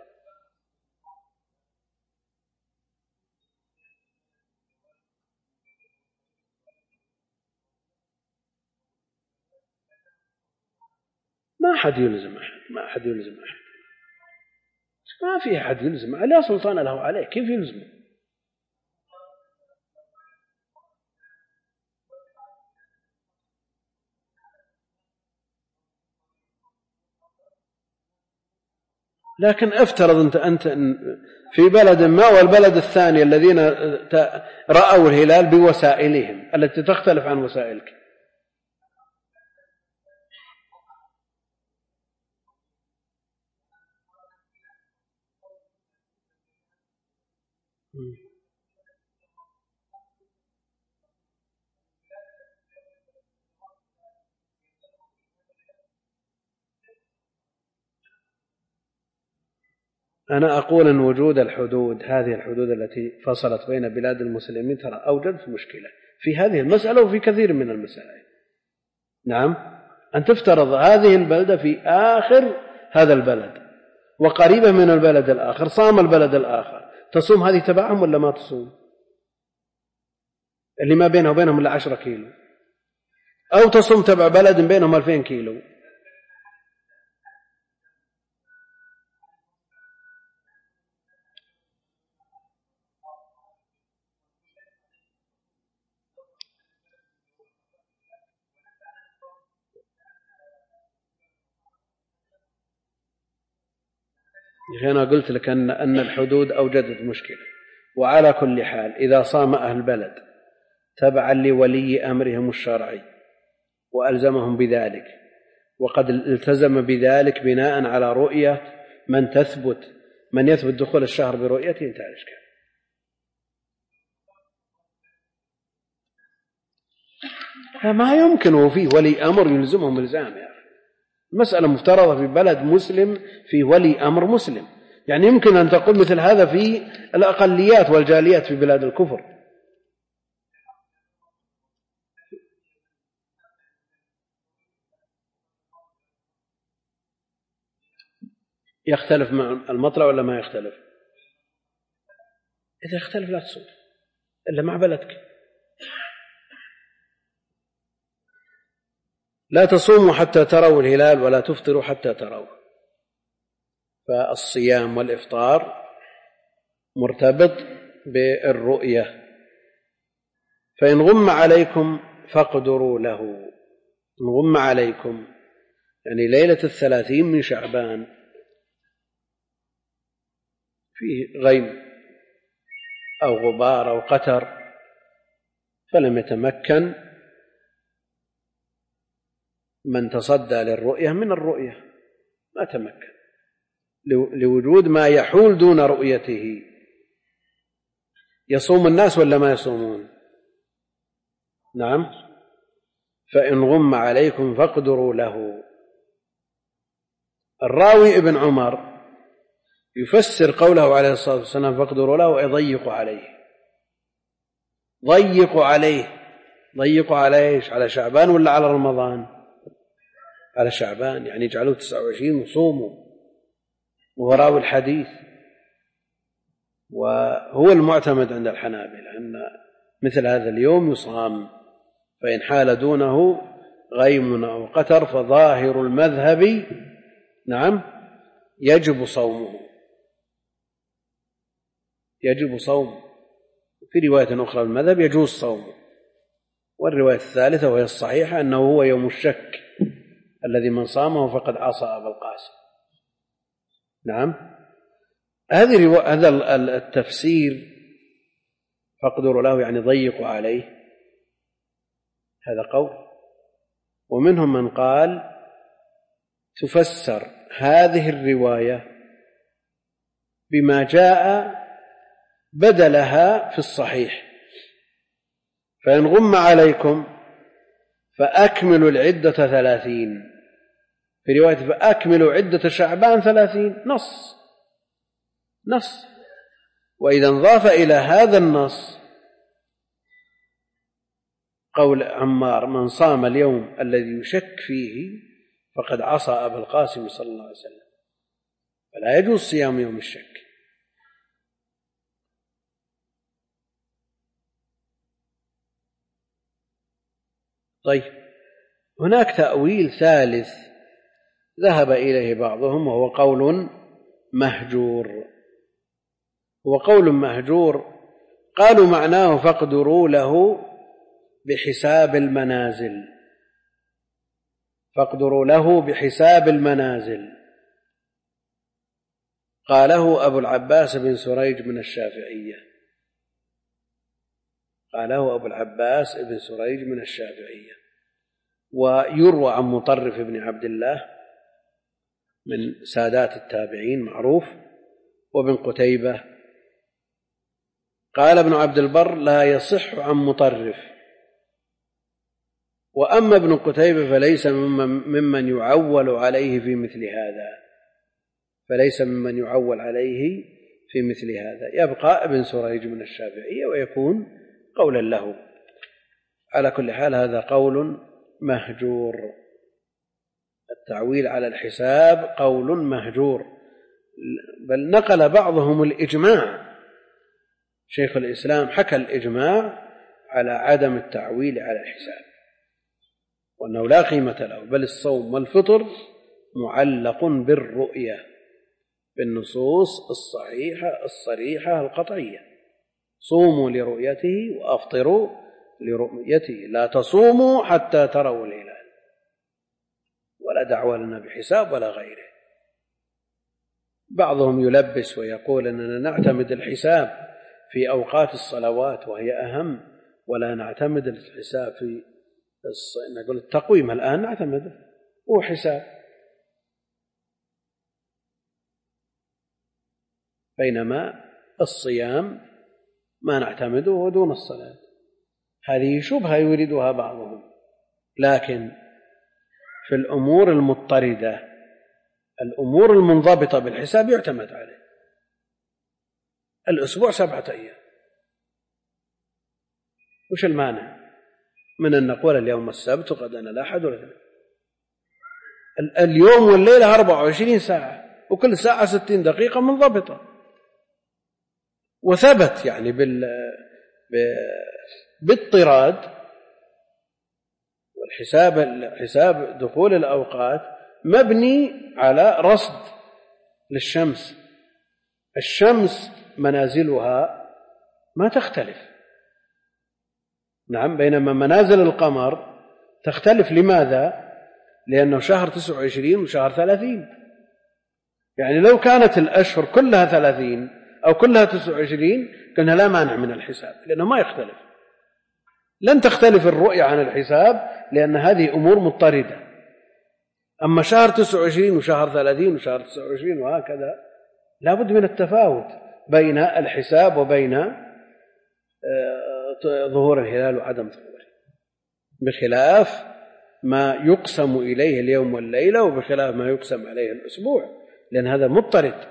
ما أحد يلزم أحد، ما أحد يلزم أحد، ما في أحد يلزم، لا سلطان له عليه، كيف يلزمه؟ لكن افترض أنت في بلد ما والبلد الثاني الذين رأوا الهلال بوسائلهم التي تختلف عن وسائلك، أنا أقول أن وجود الحدود، هذه الحدود التي فصلت بين بلاد المسلمين، ترى أوجدت مشكلة في هذه المسألة وفي كثير من المسائل. نعم، أن تفترض هذه البلدة في آخر هذا البلد وقريبة من البلد الآخر، صام البلد الآخر، تصوم هذه تبعهم ولا ما تصوم؟ اللي ما بينه وبينهم إلا 10 كيلو، أو تصوم تبع بلد بينهم 2000 كيلو. أنا قلت لك أن الحدود أوجدت مشكلة. وعلى كل حال إذا صام أهل البلد تبعا لولي أمرهم الشرعي وألزمهم بذلك، وقد التزم بذلك بناء على رؤية من يثبت دخول الشهر برؤيته، انتهى الإشكال. ما يمكن وفيه ولي أمر يلزمهم إلزام يا أخي. المسألة مفترضة في بلد مسلم في ولي أمر مسلم، يعني يمكن أن تقول مثل هذا في الأقليات والجاليات في بلاد الكفر. يختلف مع المطلع ولا ما يختلف؟ إذا يختلف لا تصوم إلا مع بلدك، لا تصوموا حتى تروا الهلال ولا تفطروا حتى تروا. فالصيام والإفطار مرتبط بالرؤية. فإن غم عليكم فاقدروا له. إن غم عليكم يعني ليلة 30 من شعبان فيه غيم أو غبار أو قتر فلم يتمكن من تصدى للرؤية من الرؤية، ما تمكن لوجود ما يحول دون رؤيته. يصوم الناس ولا ما يصومون؟ نعم. فإن غم عليكم فاقدروا له. الراوي ابن عمر يفسر قوله عليه الصلاة والسلام فاقدروا له يضيقوا عليه. ضيقوا عليه على شعبان ولا على رمضان؟ على شعبان، يعني يجعلوه 29 وصوموا. وهو راوي الحديث، وهو المعتمد عند الحنابلة أن مثل هذا اليوم يصام، فإن حال دونه غيم أو قتر فظاهر المذهب نعم يجب صومه. في رواية أخرى المذهب يجوز صومه، والرواية الثالثة وهي الصحيحة أنه هو يوم الشك الذي من صامه فقد عصى أبا القاسم. نعم. هذا التفسير فاقدروا له يعني ضيقوا عليه، هذا قول. ومنهم من قال تفسر هذه الرواية بما جاء بدلها في الصحيح، فإن غم عليكم فأكملوا العدة 30. في رواية فأكملوا عدة شعبان 30 نص. وإذا انضاف إلى هذا النص قول عمار من صام اليوم الذي يشك فيه فقد عصى أبا القاسم صلى الله عليه وسلم، فلا يجوز صيام يوم الشك. طيب، هناك تأويل ثالث ذهب إليه بعضهم وهو قول مهجور. وقول مهجور قالوا معناه فاقدروا له بحساب المنازل، فاقدروا له بحساب المنازل. قاله أبو العباس بن سريج من الشافعية، قاله أبو العباس بن سريج من الشافعية. ويروى عن مطرف بن عبد الله من سادات التابعين معروف، وابن قتيبة. قال ابن عبد البر لا يصح عن مطرف. وأما ابن قتيبة فليس ممن يعول عليه في مثل هذا، فليس ممن يعول عليه في مثل هذا. يبقى ابن سريج من الشافعية ويكون قولا له. على كل حال هذا قول مهجور، التعويل على الحساب قول مهجور، بل نقل بعضهم الإجماع، شيخ الإسلام حكى الإجماع على عدم التعويل على الحساب، وأنه لا قيمة له، بل الصوم والفطر معلق بالرؤية، بالنصوص الصريحة القطعية. صوموا لرؤيته وأفطروا لرؤيته، لا تصوموا حتى تروا الهلال، ولا دعوة لنا بحساب ولا غيره. بعضهم يلبس ويقول أننا نعتمد الحساب في أوقات الصلوات وهي أهم، ولا نعتمد الحساب في نقول التقويم الآن نعتمده، هو حساب، بينما الصيام ما نعتمده ودون الصلاة. هذه شبهة يريدها بعضهم. لكن في الأمور المضطردة، الأمور المنضبطة بالحساب يعتمد عليه. الأسبوع 7 أيام، وش المانع من أن نقول اليوم السبت وغدا الأحد اليوم والليلة 24 ساعة، وكل ساعة 60 دقيقة منضبطة، وثبت يعني باضطراد. والحساب دخول الأوقات مبني على رصد للشمس. الشمس منازلها ما تختلف، نعم، بينما منازل القمر تختلف. لماذا؟ لأنه شهر 29 وشهر 30. يعني لو كانت الأشهر كلها 30 أو كلها 29 كان لا مانع من الحساب، لأنه ما يختلف. لن تختلف الرؤية عن الحساب لأن هذه أمور مضطردة. أما شهر 29 وشهر 30 وشهر 29 وهكذا لا بد من التفاوت بين الحساب وبين ظهور الهلال وعدم ظهوره، بخلاف ما يقسم إليه اليوم والليلة، وبخلاف ما يقسم عليه الأسبوع، لأن هذا مضطرد.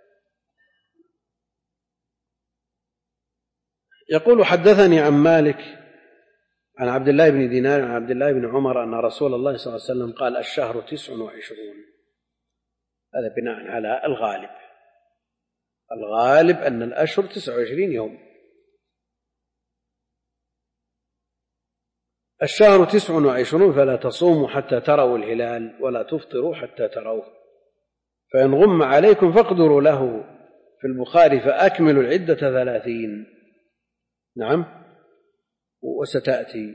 يقول حدثني عن مالك عن عبد الله بن دينار عن عبد الله بن عمر أن رسول الله صلى الله عليه وسلم قال الشهر 29. هذا بناء على الغالب، الغالب أن الأشهر 29 يوم. الشهر 29 فلا تصوموا حتى تروا الهلال ولا تفطروا حتى تروه، فإن غم عليكم فاقدروا له. في البخاري فأكملوا العدة 30. نعم، وستأتي.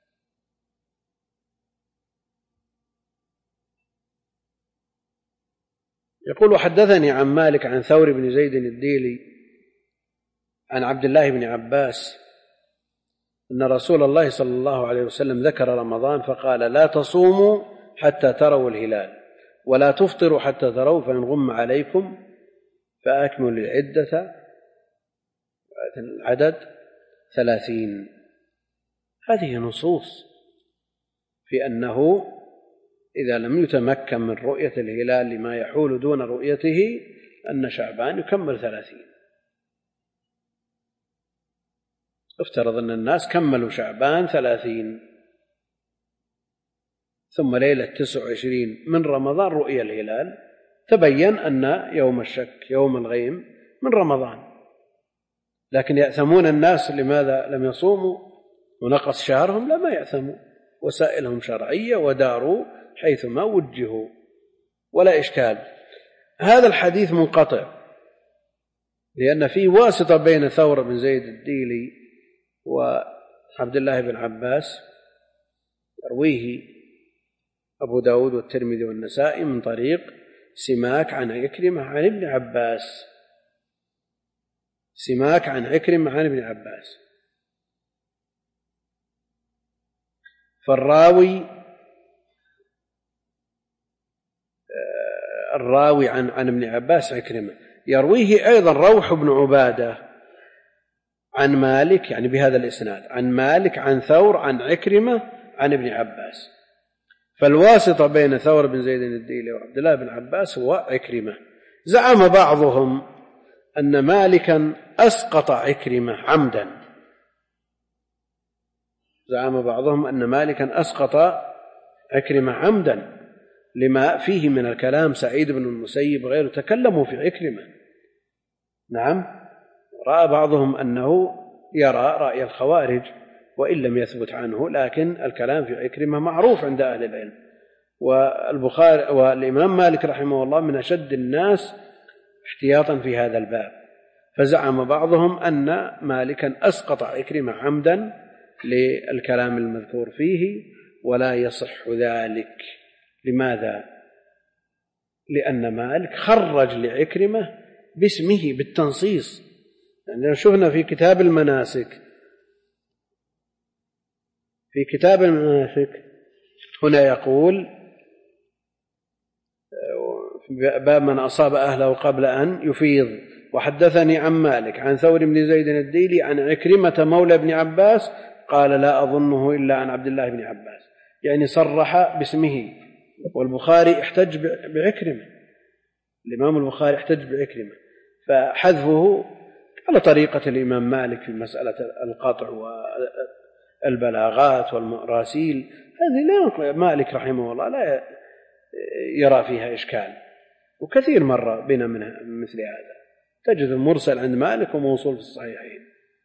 يقول حدثني عن مالك عن ثور بن زيد الديلي عن عبد الله بن عباس أن رسول الله صلى الله عليه وسلم ذكر رمضان فقال لا تصوموا حتى تروا الهلال ولا تفطروا حتى تروا، فإن غم عليكم فأكملوا العدة، العدد 30. هذه نصوص في أنه إذا لم يتمكن من رؤية الهلال لما يحول دون رؤيته أن شعبان يكمل 30. افترض أن الناس كملوا شعبان 30 ثم ليلة 29 من رمضان رؤية الهلال، تبين أن يوم الشك يوم الغيم من رمضان، لكن يأثمون الناس لماذا لم يصوموا ونقص شهرهم؟ لا، ما يأثموا، وسائلهم شرعية وداروا حيثما وجهوا. ولا إشكال. هذا الحديث منقطع لأن فيه واسطة بين ثور بن زيد الديلي وعبد الله بن عباس، يرويه أبو داود والترمذي والنسائي من طريق سماك عن عكرمة عن ابن عباس، سماك عن عكرمة عن ابن عباس. الراوي عن ابن عباس عكرمة، يرويه أيضا روح بن عبادة عن مالك، يعني بهذا الإسناد، عن مالك عن ثور عن عكرمة عن ابن عباس. فالواسطة بين ثور بن زيد الديلي وعبد الله بن عباس هو عكرمة. زعم بعضهم أن مالكا أسقط عكرمة عمدا، زعم بعضهم أن مالكا أسقط عكرمة عمدا لما فيه من الكلام. سعيد بن المسيب غيره تكلموا في عكرمة، نعم. رأى بعضهم أنه يرى رأي الخوارج وإن لم يثبت عنه، لكن الكلام في عكرمة معروف عند أهل العلم. والبخاري والإمام مالك رحمه الله من أشد الناس احتياطا في هذا الباب، فزعم بعضهم أن مالكا أسقط عكرمة عمدا للكلام المذكور فيه، ولا يصح ذلك. لماذا؟ لأن مالك خرج لعكرمة باسمه بالتنصيص. يعني شفنا في كتاب المناسك، هنا يقول باب من أصاب أهله قبل أن يفيض، وحدثني عن مالك عن ثور بن زيد الديلي عن عكرمة مولى بن عباس قال لا أظنه إلا عن عبد الله بن عباس، يعني صرح باسمه. والبخاري احتج بعكرمة، الإمام البخاري احتج بعكرمة، فحذفه على طريقة الإمام مالك في مسألة القطع والبلاغات والمراسيل، هذه لا مالك رحمه الله لا يرى فيها إشكال، وكثير مر بنا منها مثل هذا، تجد المرسل عند مالك وموصول في الصحيحين.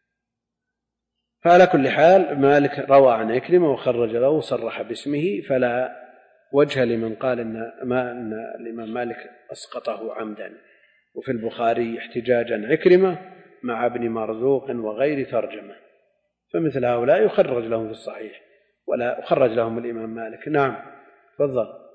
فعلى كل حال مالك روى عن عكرمة وخرج له وصرح باسمه، فلا وجه لمن قال أن الإمام مالك أسقطه عمدا. وفي البخاري احتجاجا عكرمة مع ابن مرزوق وغير ترجمة، فمثل هؤلاء يخرج لهم في الصحيح ولا يخرج لهم الإمام مالك. نعم، تفضل.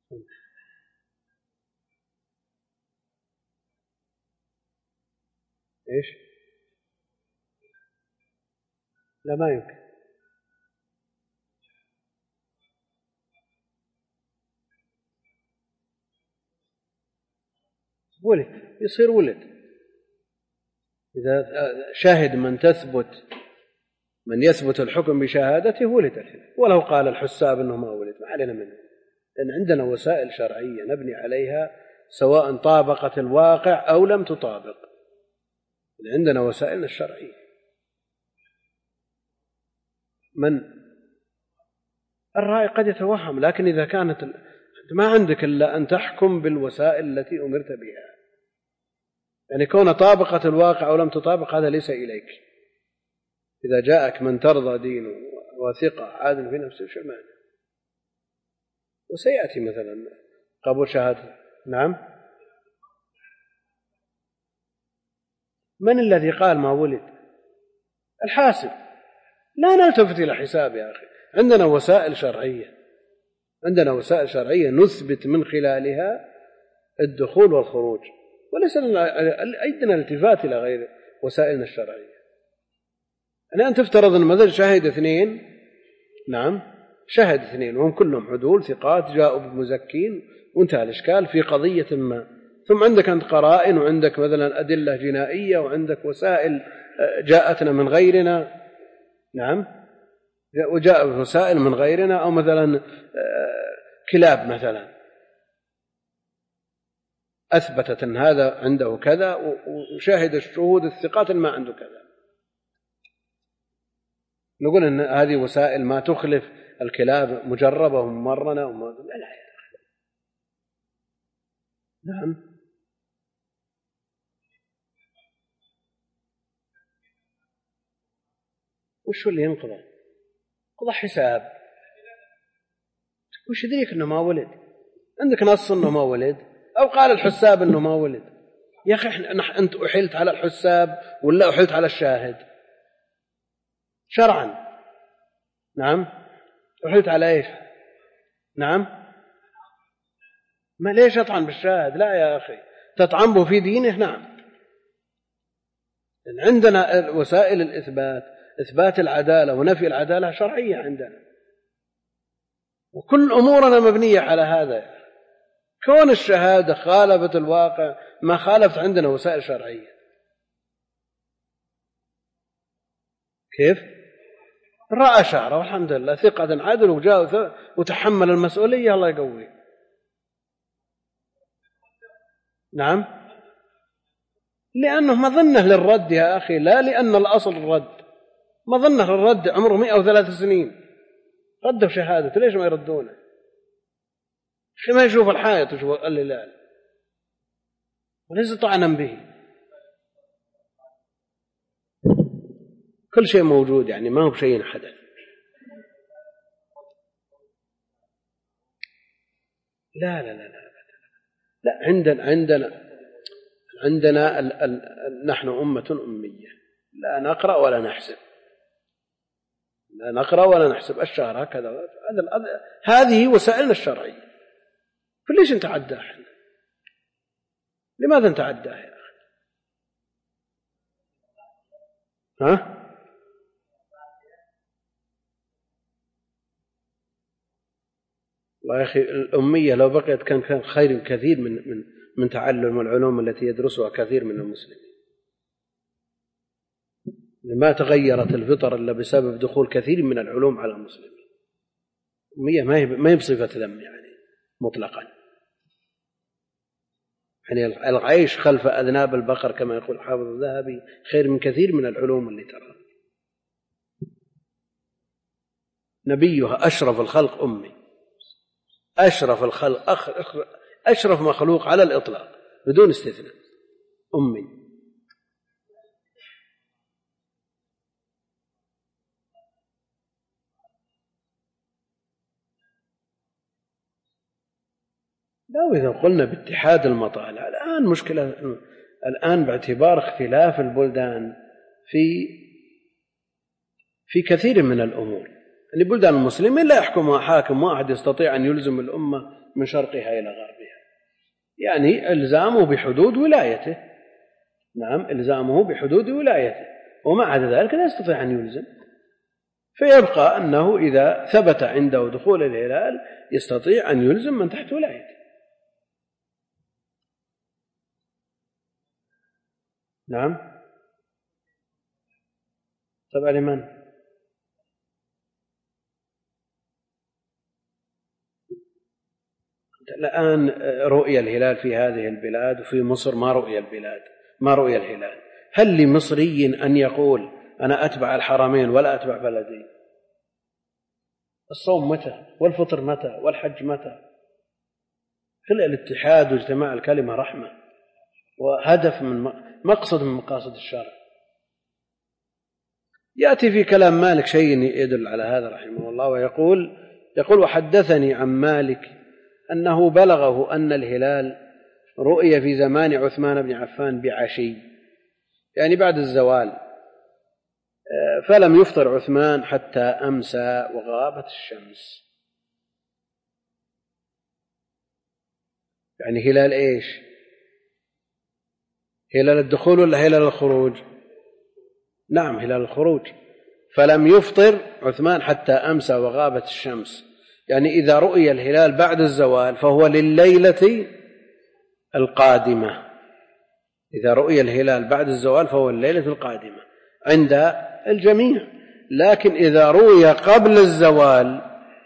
إيش؟ لا ما يمكن. ولد يصير ولد إذا شاهد من يثبت الحكم بشهادته ولد الحين، ولو قال الحساب أنه ما ولد ما علينا منه، لأن عندنا وسائل شرعية نبني عليها سواء طابقت الواقع أو لم تطابق، عندنا وسائلنا الشرعية. من الرأي قد يتوهم، لكن إذا كانت ما عندك إلا أن تحكم بالوسائل التي أمرت بها، يعني كون طابقت الواقع أو لم تطابق هذا ليس إليك. إذا جاءك من ترضى دينه وثقة عادل في نفسه شو المعنى؟ وسيأتي مثلا قبول شهادة. نعم. من الذي قال ما ولد؟ الحاسب. لا نلتفت إلى حساب يا أخي، عندنا وسائل شرعية، عندنا وسائل شرعية نثبت من خلالها الدخول والخروج، وليس أيدنا الالتفات إلى غير وسائلنا الشرعية. الآن تفترض أن مثلا شاهد 2، نعم شاهد 2 وهم كلهم عدول ثقات جاءوا بمزكين وانتهى الإشكال في قضية ما، ثم عندك أنت قرائن وعندك مثلا أدلة جنائية وعندك وسائل جاءتنا من غيرنا، نعم وجاء وسائل من غيرنا، أو مثلا كلاب مثلا أثبتت أن هذا عنده كذا وشاهد الشهود الثقات ما عنده كذا، نقول أن هذه وسائل ما تخلف الكلاب مجربة وممرنة وما لا يا أخي. نعم. وش اللي ينقضه؟ قضى حساب. وش يدريك أنه ما ولد؟ عندك نص أنه ما ولد أو قال الحساب أنه ما ولد؟ يا أخي أنت أحلت على الحساب ولا أحلت على الشاهد شرعا؟ نعم. أحلت على إيش؟ نعم. ما ليش أطعن بالشاهد؟ لا يا أخي تطعن به في دينه. نعم. عندنا وسائل الإثبات، إثبات العدالة ونفي العدالة شرعية عندنا، وكل أمورنا مبنية على هذا. كون الشهادة خالفت الواقع ما خالفت، عندنا وسائل شرعية. كيف؟ رأى شعره والحمد لله ثقة عدل وجاء وتحمل المسؤولية الله يقويه. نعم. لأنه مظنه للرد يا أخي، لا لأن الأصل الرد. مظنه للرد عمره 103 سنين ردوا شهادة، ليش ما يردونه؟ ما يشوف الحائط ويشوف الهلال وليس طعنا به. كل شيء موجود، يعني ما هو بشيء حدث. لا لا لا لا لا. عندنا نحن أمة أمية، لا نقرأ ولا نحسب، لا نقرأ ولا نحسب الشهر هكذا. هذه وسائلنا الشرعية، فليش نتعداه احنا؟ لماذا نتعداه يا أخي؟ ها؟ والله يا أخي الأمية لو بقيت كان خير كثير من تعلم العلوم التي يدرسها كثير من المسلمين. ما تغيرت الفطر إلا بسبب دخول كثير من العلوم على المسلمين. الأمية ما هي بصفة ذم يعني مطلقا، يعني العيش خلف أذناب البقر كما يقول حافظ الذهبي خير من كثير من العلوم اللي ترى. نبيها أشرف الخلق أمي، أشرف الخلق أشرف مخلوق على الإطلاق بدون استثناء أمي. لو إذا قلنا باتحاد المطالع الآن مشكلة، الآن باعتبار اختلاف البلدان في كثير من الأمور، يعني بلدان المسلمين لا يحكمها حاكم واحد يستطيع أن يلزم الأمة من شرقها إلى غربها، يعني إلزامه بحدود ولايته. نعم، إلزامه بحدود ولايته، وما عدا ذلك لا يستطيع أن يلزم. فيبقى أنه إذا ثبت عنده دخول الهلال يستطيع أن يلزم من تحت ولايته. نعم. تبع لمن؟ الآن رؤية الهلال في هذه البلاد، وفي مصر ما رؤية الهلال. هل لمصري أن يقول أنا أتبع الحرمين ولا أتبع بلدي؟ الصوم متى؟ والفطر متى؟ والحج متى؟ كل الاتحاد واجتماع الكلمة رحمة، وهدف من مقصد من مقاصد الشرع. يأتي في كلام مالك شيء يدل على هذا رحمه الله، ويقول وحدثني عن مالك أنه بلغه أن الهلال رؤي في زمان عثمان بن عفان بعشي، يعني بعد الزوال، فلم يفطر عثمان حتى أمسى وغابت الشمس. يعني هلال إيش؟ هلال الدخول ولا هلال الخروج؟ نعم، هلال الخروج. فلم يفطر عثمان حتى أمسى وغابت الشمس، يعني إذا رؤي الهلال بعد الزوال فهو لليلة القادمة. إذا رؤي الهلال بعد الزوال فهو الليلة القادمة عند الجميع. لكن إذا رؤي قبل الزوال،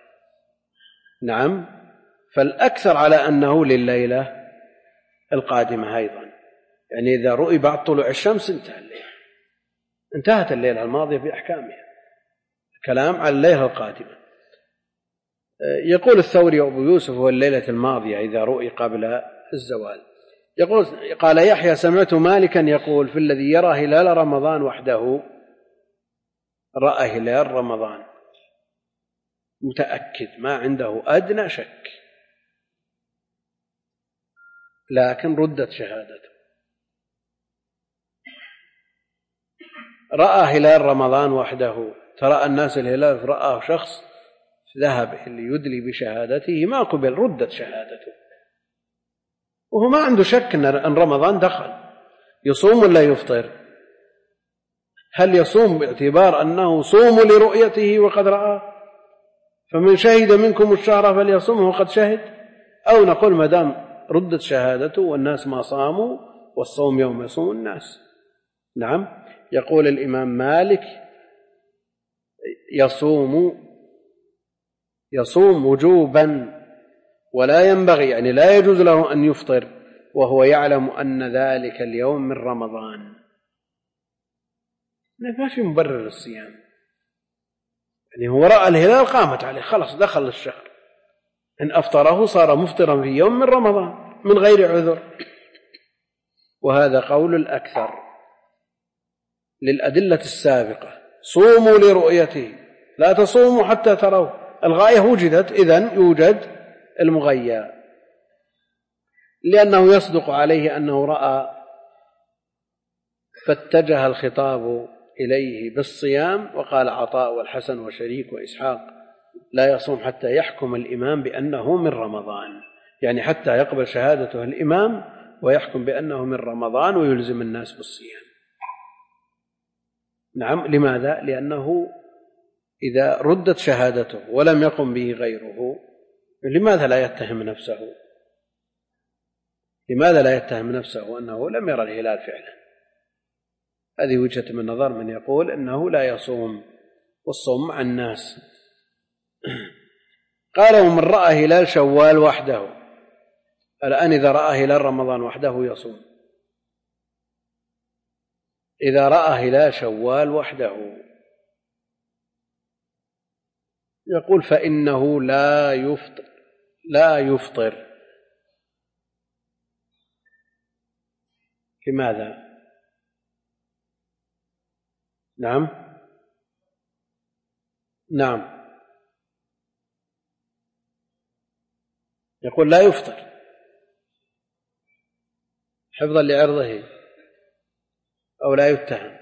نعم، فالأكثر على أنه لليلة القادمة أيضا. يعني إذا رؤي بعد طلوع الشمس انتهت الليلة الماضية بأحكامها. كلام على الليلة القادمة. يقول الثوري وأبو يوسف هو الليلة الماضية إذا رؤي قبل الزوال. قال يحيى سمعت مالكا يقول في الذي يرى هلال رمضان وحده، رأى هلال رمضان متأكد ما عنده أدنى شك، لكن ردت شهادته. رأى هلال رمضان وحده، ترى الناس الهلال رآه شخص ذهب ليدلي بشهادته ما قبل، ردت شهادته، وهو ما عنده شك أن رمضان دخل. يصوم ولا يفطر؟ هل يصوم باعتبار أنه صوم لرؤيته وقد رأى، فمن شهد منكم الشهر فليصومه وقد شهد، أو نقول مدام ردت شهادته والناس ما صاموا والصوم يوم يصوم الناس؟ نعم. يقول الإمام مالك يصوم وجوبا، ولا ينبغي، يعني لا يجوز له أن يفطر وهو يعلم أن ذلك اليوم من رمضان. ما في مبرر للصيام، يعني هو رأى الهلال قامت عليه، خلص دخل الشهر، إن أفطره صار مفطرا في يوم من رمضان من غير عذر. وهذا قول الأكثر للأدلة السابقة: صوموا لرؤيته لا تصوموا حتى تروا. الغاية وجدت، إذن يوجد المغيّى، لأنه يصدق عليه أنه رأى، فاتجه الخطاب إليه بالصيام. وقال عطاء والحسن وشريك وإسحاق: لا يصوم حتى يحكم الإمام بأنه من رمضان، يعني حتى يقبل شهادته الإمام ويحكم بأنه من رمضان ويلزم الناس بالصيام. نعم. لماذا؟ لأنه إذا ردت شهادته ولم يقم به غيره، لماذا لا يتهم نفسه؟ لماذا لا يتهم نفسه أنه لم يرى الهلال فعلا؟ هذه وجهة من نظر من يقول أنه لا يصوم، والصوم مع الناس. قال: ومن رأى هلال شوال وحده. الآن إذا رأى هلال رمضان وحده يصوم. إذا رأى هلال شوال وحده يقول فإنه لا يفطر. لماذا؟ نعم. يقول لا يفطر حفظا لعرضه أو لا يتهم.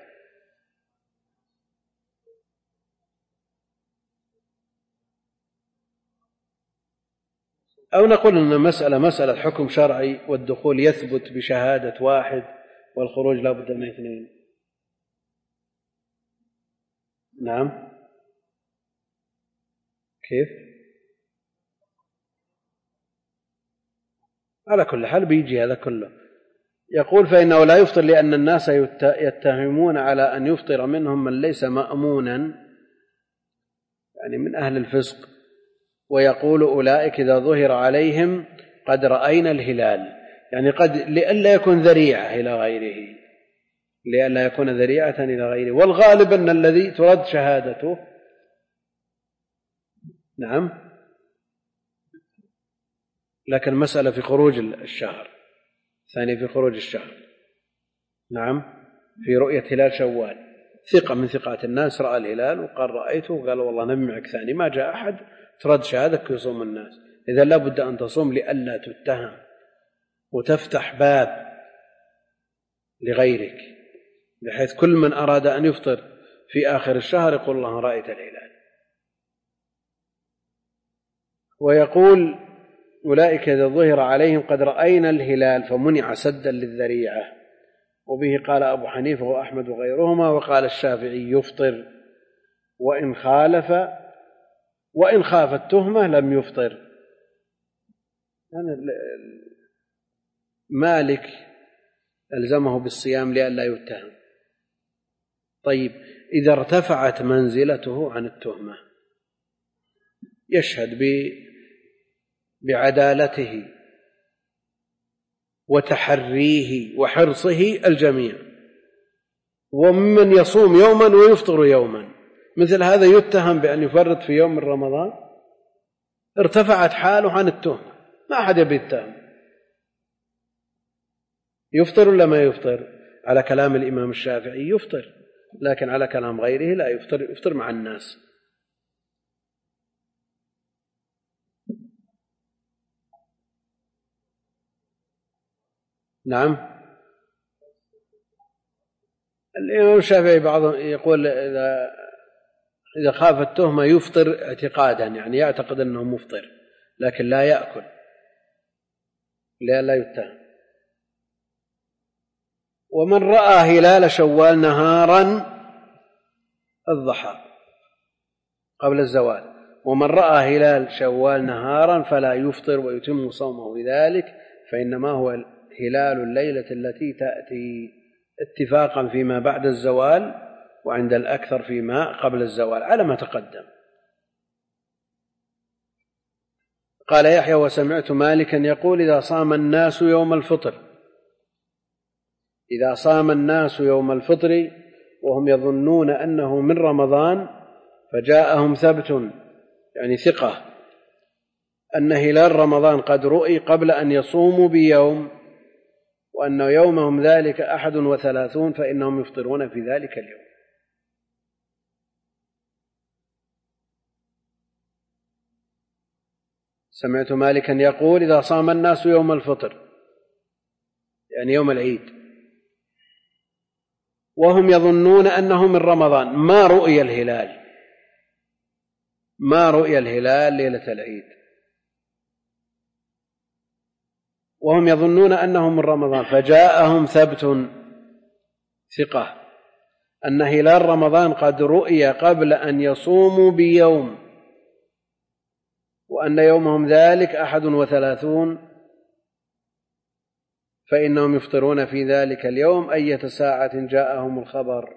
أو نقول أن مسألة حكم شرعي، والدخول يثبت بشهادة واحد والخروج لا بد من اثنين. نعم، كيف؟ على كل حال بيجي هذا كله. يقول فإنه لا يفطر لأن الناس يتهمون على أن يفطر منهم من ليس مأمونا، يعني من أهل الفسق، ويقول أولئك إذا ظهر عليهم قد رأينا الهلال، يعني قد لئلا يكون ذريعة إلى غيره، لئلا يكون ذريعة إلى غيره. والغالب أن الذي ترد شهادته نعم، لكن مسألة في خروج الشهر، ثاني في خروج الشهر. نعم، في رؤية هلال شوال، ثقة من ثقات الناس رأى الهلال وقال رأيته، قال والله نبي معك ثاني، ما جاء أحد، ترد شهادتك يصوم الناس. إذا لا بد أن تصوم لئلا تتهم وتفتح باب لغيرك، بحيث كل من أراد أن يفطر في آخر الشهر يقول الله رأيت الهلال. ويقول أولئك إذا ظهر عليهم قد رأينا الهلال فمنع سدا للذريعة، وبه قال أبو حنيفة وأحمد وغيرهما. وقال الشافعي يفطر وإن خاف التهمة لم يفطر. يعني مالك ألزمه بالصيام لئلا يتهم. طيب إذا ارتفعت منزلته عن التهمة يشهد بعدالته وتحريه وحرصه الجميع، وممن يصوم يوما ويفطر يوما، مثل هذا يتهم بأن يفرط في يوم من رمضان، ارتفعت حاله عن التهمة، ما أحد يبي يتهم، يفطر ولا ما يفطر؟ على كلام الإمام الشافعي يفطر، لكن على كلام غيره لا يفطر، يفطر مع الناس. نعم، الإمام الشافعي بعضهم يقول إذا خاف التهمة يفطر اعتقادا، يعني يعتقد أنه مفطر لكن لا يأكل لا يتهم. ومن رأى هلال شوال نهارا الضحى قبل الزوال، ومن رأى هلال شوال نهارا فلا يفطر ويتم صومه بذلك، فإنما هو هلال الليلة التي تأتي اتفاقا فيما بعد الزوال، وعند الأكثر فيما قبل الزوال على ما تقدم. قال يحيى وسمعت مالكا يقول إذا صام الناس يوم الفطر وهم يظنون أنه من رمضان فجاءهم ثبت، يعني ثقة، أن هلال رمضان قد رؤي قبل أن يصوموا بيوم، وأن يومهم ذلك 31، فإنهم يفطرون في ذلك اليوم. سمعت مالكا يقول إذا صام الناس يوم الفطر، يعني يوم العيد، وهم يظنون أنه من رمضان، ما رؤي الهلال ليلة العيد، وهم يظنون أنه من رمضان، فجاءهم ثبت ثقة أن هلال رمضان قد رؤي قبل أن يصوموا بيوم، وأن يومهم ذلك 31، فإنهم يفطرون في ذلك اليوم أية ساعة جاءهم الخبر.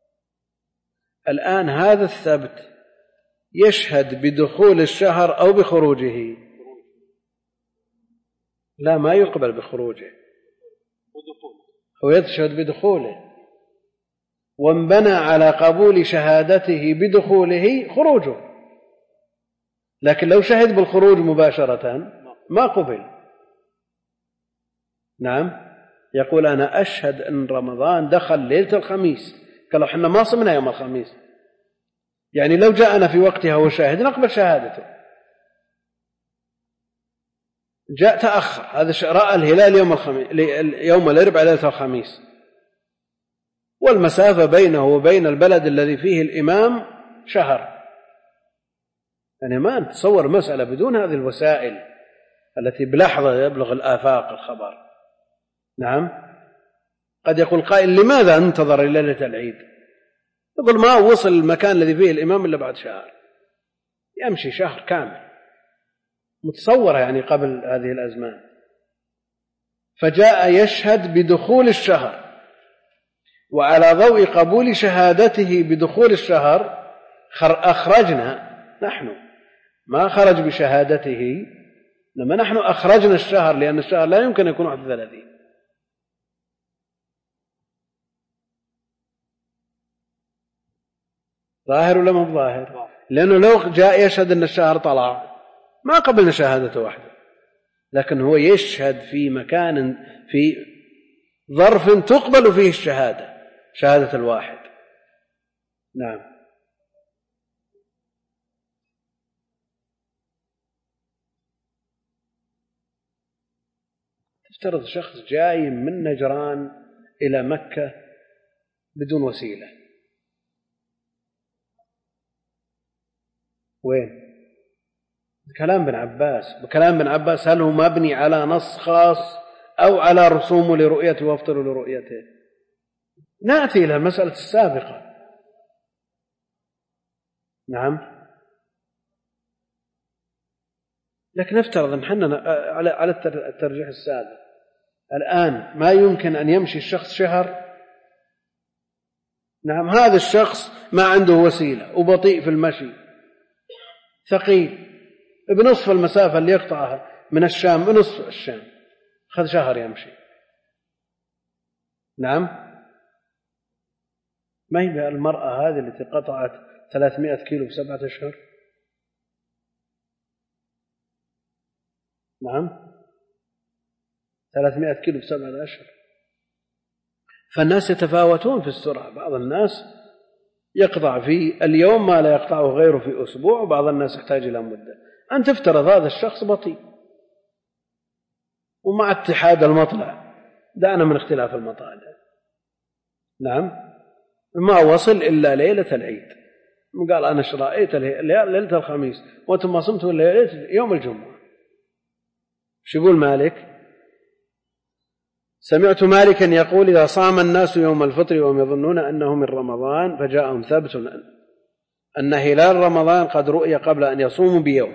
الآن هذا الثبت يشهد بدخول الشهر أو بخروجه؟ لا، ما يقبل بخروجه، هو يشهد بدخوله، وانبنى على قبول شهادته بدخوله خروجه، لكن لو شهد بالخروج مباشرة ما قبل. نعم، يقول أنا أشهد أن رمضان دخل ليلة الخميس، قالوا حنا ما صمنا يوم الخميس، يعني لو جاءنا في وقتها وشاهد نقبل شهادته. جاء تأخر، هذا رأى الهلال يوم الأربعاء ليلة الخميس، والمسافة بينه وبين البلد الذي فيه الإمام شهر، يعني ما نتصور مسألة بدون هذه الوسائل، التي بلحظة يبلغ الآفاق الخبر. نعم. قد يقول قائل لماذا انتظر ليلة العيد؟ يقول ما وصل المكان الذي فيه الإمام إلا بعد شهر، يمشي شهر كامل، متصورة يعني قبل هذه الأزمان. فجاء يشهد بدخول الشهر، وعلى ضوء قبول شهادته بدخول الشهر أخرجنا نحن، ما خرج بشهادته، لما نحن أخرجنا الشهر، لأن الشهر لا يمكن أن يكون 31. ظاهر ولا مو ظاهر؟ لأنه لو جاء يشهد أن الشهر طلع ما قبلنا شهادته واحدة، لكن هو يشهد في مكان، في ظرف تقبل فيه الشهادة، شهادة الواحد. نعم. تفترض شخص جاي من نجران إلى مكة بدون وسيلة، وين؟ بكلام بن عباس هل هو مبني على نص خاص أو على رسوم لرؤيته وافطر لرؤيته؟ نأتي إلى المسألة السابقة. نعم. لكن نفترض أن حنا على الترجيح السابق، الآن ما يمكن أن يمشي الشخص شهر. نعم. هذا الشخص ما عنده وسيلة وبطيء في المشي، ثقيل، بنصف المسافة اللي يقطعها من الشام، بنصف الشام، أخذ شهر يمشي. نعم. ما هي المرأة هذه التي قطعت 300 كيلو في 7 أشهر؟ نعم. 300 كيلو في 7 أشهر. فالناس يتفاوتون في السرعة، بعض الناس يقطع في اليوم ما لا يقطعه غيره في أسبوع، وبعض الناس يحتاج إلى مدة. أن تفترض هذا الشخص بطيء، ومع اتحاد المطلع، دعنا من اختلاف المطالع. نعم. ما وصل إلا ليلة العيد، قال أنا شرأيت ليلة الخميس وأنتم ما صمتوا إلا يوم الجمعة. شو يقول مالك؟ سمعت مالكا يقول إذا صام الناس يوم الفطر وهم يظنون أنه من رمضان فجاءهم ثبت أن هلال رمضان قد رؤي قبل أن يصوموا بيوم،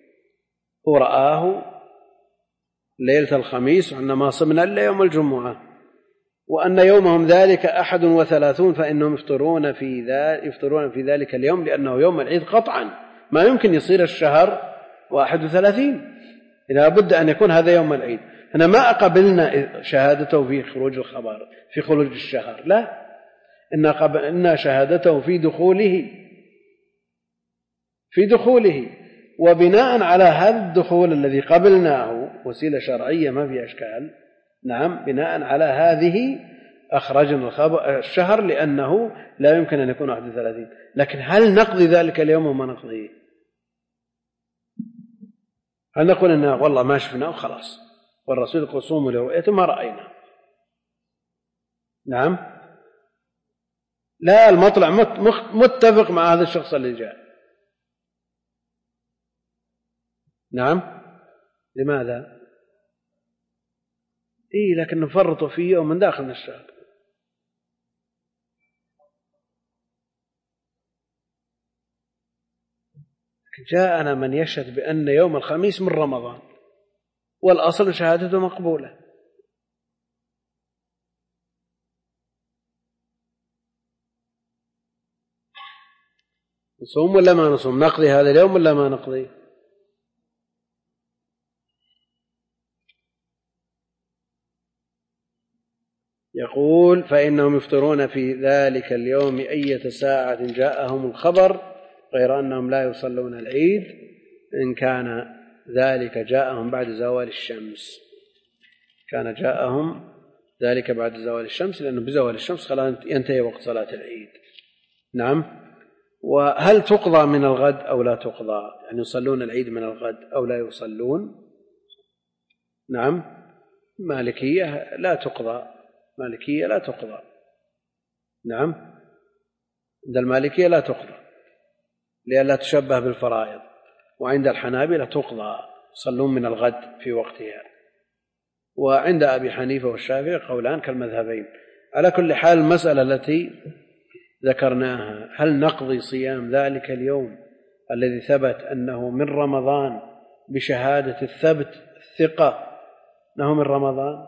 ورآه ليلة الخميس، وأن ما صمنا إلا يوم الجمعة، وأن يومهم ذلك 31 فإنهم يفطرون في ذلك اليوم، لأنه يوم العيد قطعا ما يمكن يصير الشهر 31، إذا بد أن يكون هذا يوم العيد. هنا ما قبلنا شهادته في خروج الخبر في خروج الشهر، لا، إن شهادته في دخوله، وبناء على هذا الدخول الذي قبلناه وسيلة شرعية ما في أشكال. نعم. بناء على هذه أخرجنا الشهر، لأنه لا يمكن أن يكون 31. لكن هل نقضي ذلك اليوم وما نقضيه؟ هل نقول إن والله ما شفناه وخلاص، والرسول يقول صوموا لرؤيته ما رأينا؟ نعم. لا، المطلع متفق مع هذا الشخص اللي جاء. نعم. لماذا؟ لكن نفرط فيه يوم من داخل الشهر. جاءنا من يشهد بأن يوم الخميس من رمضان، والأصل شهادته مقبولة. نصوم ولا ما نصوم؟ نقضي هذا اليوم ولا ما نقضي؟ يقول فإنهم يفطرون في ذلك اليوم أية ساعة جاءهم الخبر، غير أنهم لا يصلون العيد إن كان ذلك جاءهم بعد زوال الشمس. كان جاءهم ذلك بعد زوال الشمس، لأنه بزوال الشمس خلاص ينتهي وقت صلاة العيد. نعم. وهل تقضى من الغد أو لا تقضى؟ يعني يصلون العيد من الغد أو لا يصلون؟ نعم. مالكية لا تقضى. نعم. عند المالكية لا تقضى لئلا تشبه بالفرائض، وعند الحنابلة تقضى يصلون من الغد في وقتها. وعند أبي حنيفة والشافعي قولان كالمذهبين. على كل حال المسألة التي ذكرناها، هل نقضي صيام ذلك اليوم الذي ثبت أنه من رمضان بشهادة الثقة أنه من رمضان؟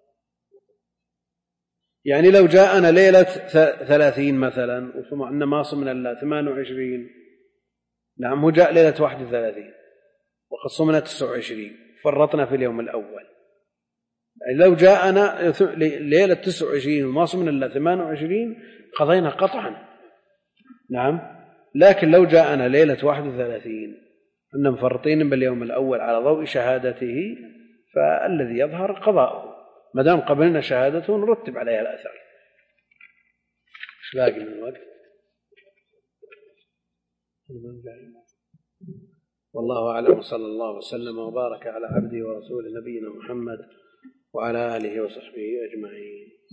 يعني لو جاءنا ليلة 30 مثلا وثم أن ما صمنا إلا 28، نعم هو جاء ليلة 31 وقد صمنا 29 فرطنا في اليوم الأول. لو جاءنا ليلة 29 وما صمنا إلا 28 قضينا قطعا، نعم. لكن لو جاءنا ليلة 31 أن مفرطين باليوم الأول على ضوء شهادته فالذي يظهر قضاؤه، ما دام قبلنا شهادته نرتب عليها الأثر. ايش باقي من الوقت؟ والله أعلم، وصلى الله وسلم وبارك على عبده ورسوله نبينا محمد وعلى آله وصحبه أجمعين.